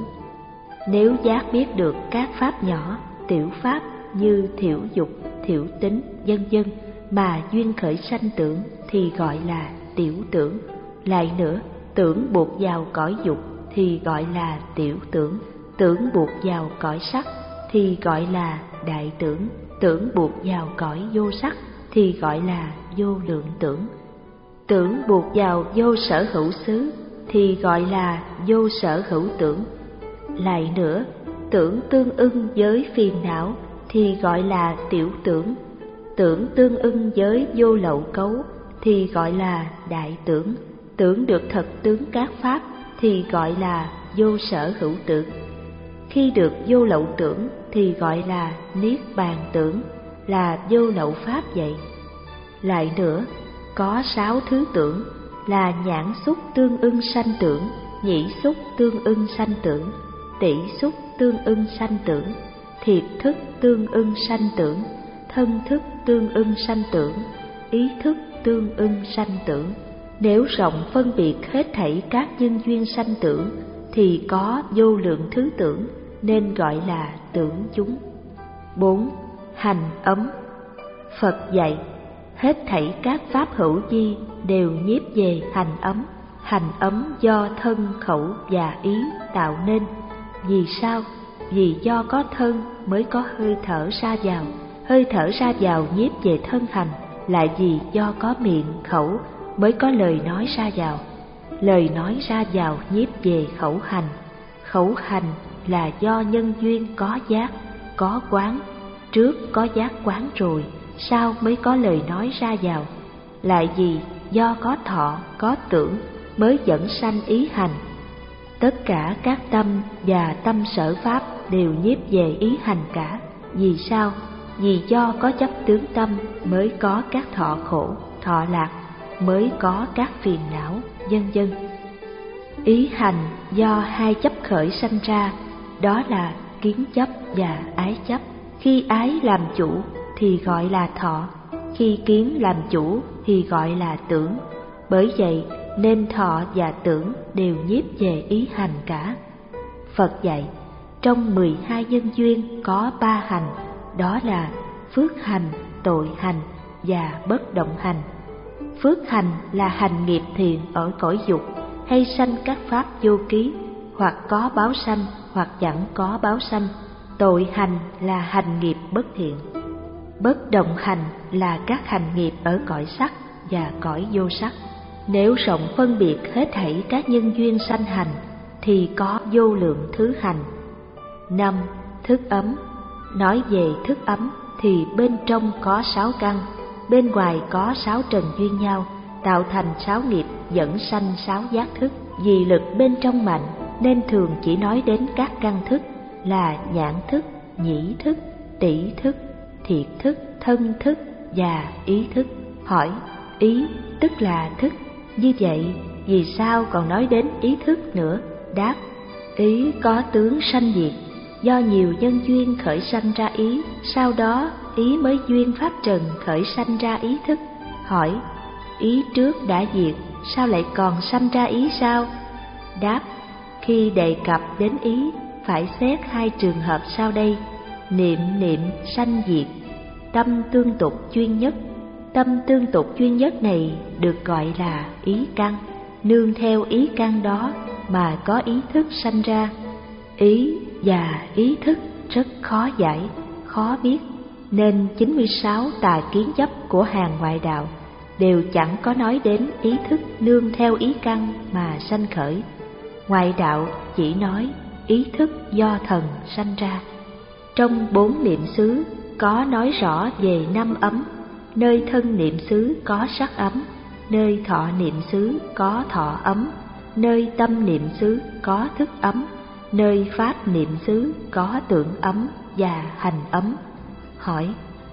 Nếu giác biết được các pháp nhỏ, tiểu pháp như thiểu dục, thiểu tính, vân vân mà duyên khởi sanh tưởng thì gọi là tiểu tưởng. Lại nữa, tưởng buộc vào cõi dục thì gọi là tiểu tưởng, tưởng buộc vào cõi sắc thì gọi là đại tưởng, tưởng buộc vào cõi vô sắc thì gọi là vô lượng tưởng, tưởng buộc vào vô sở hữu xứ thì gọi là vô sở hữu tưởng. Lại nữa, tưởng tương ưng với phiền não thì gọi là tiểu tưởng, tưởng tương ưng với vô lậu cấu thì gọi là đại tưởng, tưởng được thật tướng các pháp thì gọi là vô sở hữu tưởng. Khi được vô lậu tưởng thì gọi là niết bàn tưởng, là vô lậu pháp vậy. Lại nữa, có sáu thứ tưởng là nhãn xúc tương ưng sanh tưởng, nhĩ xúc tương ưng sanh tưởng, tỷ xúc tương ưng sanh tưởng, thiệt thức tương ưng sanh tưởng, thân thức tương ưng sanh tưởng, ý thức tương ưng sanh tưởng. Nếu rộng phân biệt hết thảy các nhân duyên sanh tưởng thì có vô lượng thứ tưởng, nên gọi là tưởng chúng. Bốn. Hành ấm. Phật dạy hết thảy các pháp hữu vi đều nhiếp về hành ấm. Hành ấm do thân, khẩu và ý tạo nên. Vì sao? Vì do có thân mới có hơi thở ra vào, hơi thở ra vào nhiếp về thân hành. Lại vì do có miệng, khẩu mới có lời nói ra vào, lời nói ra vào nhiếp về khẩu hành. Khẩu hành là do nhân duyên có giác, có quán, trước có giác quán rồi, sau mới có lời nói ra vào. Lại vì do có thọ, có tưởng mới dẫn sanh ý hành. Tất cả các tâm và tâm sở pháp đều nhiếp về ý hành cả. Vì sao? Vì do có chấp tướng tâm mới có các thọ khổ, thọ lạc, mới có các phiền não, vân vân. Ý hành do hai chấp khởi sanh ra, đó là kiến chấp và ái chấp. Khi ái làm chủ thì gọi là thọ, khi kiến làm chủ thì gọi là tưởng. Bởi vậy nên thọ và tưởng đều nhiếp về ý hành cả. Phật dạy trong mười hai nhân duyên có ba hành, đó là phước hành, tội hành và bất động hành. Phước hành là hành nghiệp thiện ở cõi dục, hay sanh các pháp vô ký, hoặc có báo sanh hoặc chẳng có báo sanh. Tội hành là hành nghiệp bất thiện. Bất động hành là các hành nghiệp ở cõi sắc và cõi vô sắc. Nếu rộng phân biệt hết thảy các nhân duyên sanh hành thì có vô lượng thứ hành. Năm. Thức ấm. Nói về thức ấm thì bên trong có sáu căn, bên ngoài có sáu trần duyên nhau, tạo thành sáu nghiệp dẫn sanh sáu giác thức. Vì lực bên trong mạnh nên thường chỉ nói đến các căn thức là nhãn thức, nhĩ thức, tỷ thức, thiệt thức, thân thức và ý thức. Hỏi, ý tức là thức, như vậy vì sao còn nói đến ý thức nữa? Đáp, ý có tướng sanh diệt, do nhiều nhân duyên khởi sanh ra ý, sau đó ý mới duyên pháp trần khởi sanh ra ý thức. Hỏi, ý trước đã diệt, sao lại còn sanh ra ý sao? Đáp, Khi đề cập đến ý, phải xét hai trường hợp sau đây: niệm niệm sanh diệt, tâm tương tục chuyên nhất. Tâm tương tục chuyên nhất này được gọi là ý căn, nương theo ý căn đó mà có ý thức sanh ra. Ý và ý thức rất khó giải, khó biết, nên chín mươi sáu tà kiến chấp của hàng ngoại đạo đều chẳng có nói đến ý thức nương theo ý căn mà sanh khởi. Ngoại đạo chỉ nói ý thức do thần sanh ra. Trong bốn niệm xứ có nói rõ về năm ấm: nơi thân niệm xứ có sắc ấm, nơi thọ niệm xứ có thọ ấm, nơi tâm niệm xứ có thức ấm, nơi pháp niệm xứ có tưởng ấm và hành ấm. Hỏi: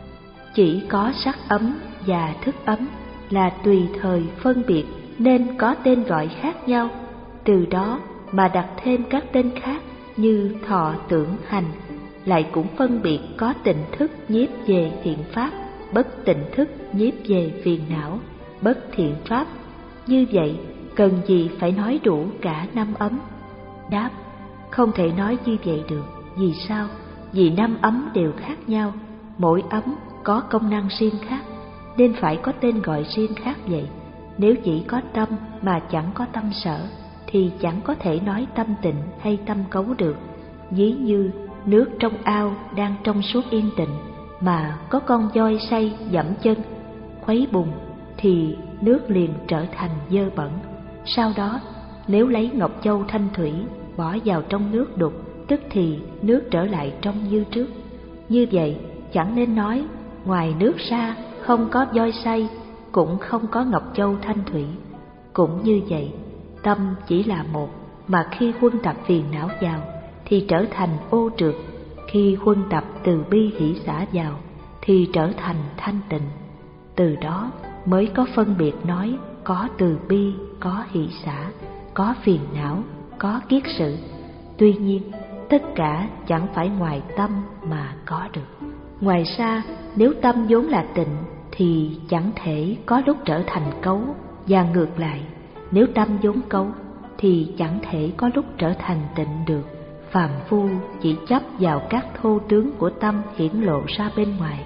chỉ có sắc ấm và thức ấm là tùy thời phân biệt nên có tên gọi khác nhau, từ đó mà đặt thêm các tên khác như thọ tưởng hành, lại cũng phân biệt có tịnh thức nhiếp về thiện pháp, bất tịnh thức nhiếp về phiền não, bất thiện pháp. Như vậy cần gì phải nói đủ cả năm ấm? Đáp: không thể nói như vậy được. Vì sao? Vì năm ấm đều khác nhau, mỗi ấm có công năng riêng khác, nên phải có tên gọi riêng khác vậy. Nếu chỉ có tâm mà chẳng có tâm sở, thì chẳng có thể nói tâm tịnh hay tâm cấu được. Ví như nước trong ao đang trong suốt yên tịnh, mà có con voi say dẫm chân, khuấy bùn, thì nước liền trở thành dơ bẩn. Sau đó, nếu lấy ngọc châu thanh thủy bỏ vào trong nước đục, tức thì nước trở lại trong như trước. Như vậy, chẳng nên nói ngoài nước ra không có voi say, cũng không có ngọc châu thanh thủy. Cũng như vậy, tâm chỉ là một, mà khi huân tập phiền não vào thì trở thành ô trượt, khi huân tập từ bi hỷ xả vào thì trở thành thanh tịnh. Từ đó mới có phân biệt nói có từ bi, có hỷ xả, có phiền não, có kiết sự. Tuy nhiên, tất cả chẳng phải ngoài tâm mà có được. Ngoài ra, nếu tâm vốn là tịnh thì chẳng thể có lúc trở thành cấu, và ngược lại, nếu tâm vốn cấu thì chẳng thể có lúc trở thành tịnh được. Phàm phu chỉ chấp vào các thô tướng của tâm hiển lộ ra bên ngoài,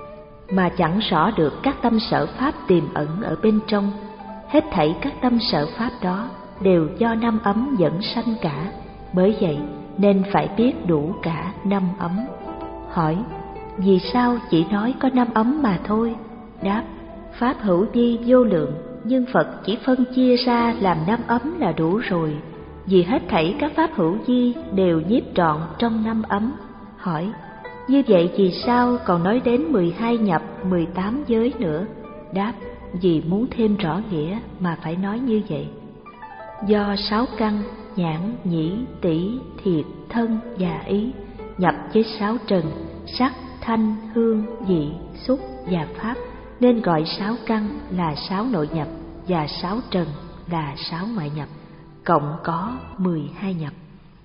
mà chẳng rõ được các tâm sở pháp tiềm ẩn ở bên trong. Hết thảy các tâm sở pháp đó đều do năm ấm dẫn sanh cả. Bởi vậy nên phải biết đủ cả năm ấm. Hỏi: vì sao chỉ nói có năm ấm mà thôi? Đáp: pháp hữu vi vô lượng, nhưng Phật chỉ phân chia ra làm năm ấm là đủ rồi. Vì hết thảy các pháp hữu vi đều nhiếp trọn trong năm ấm. Hỏi: như vậy vì sao còn nói đến mười hai nhập, mười tám giới nữa? Đáp: vì muốn thêm rõ nghĩa mà phải nói như vậy. Do sáu căn nhãn, nhĩ, tỷ, thiệt, thân và ý nhập với sáu trần sắc, thanh, hương, vị, xúc và pháp, nên gọi sáu căn là sáu nội nhập và sáu trần là sáu ngoại nhập, cộng có mười hai nhập.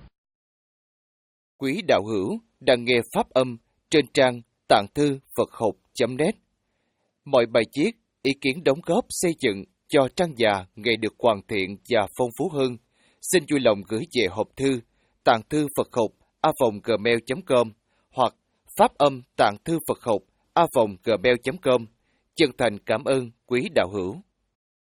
Quý đạo hữu đang nghe pháp âm trên trang tạng thư Phật học chấm net. Mọi bài viết, ý kiến đóng góp xây dựng cho trang già ngày được hoàn thiện và phong phú hơn, xin vui lòng gửi về hộp thư tạng thư Phật học a vòng gmail chấm com hoặc pháp âm tạng thư Phật học a vòng gmail chấm com. Chân thành cảm ơn quý đạo hữu.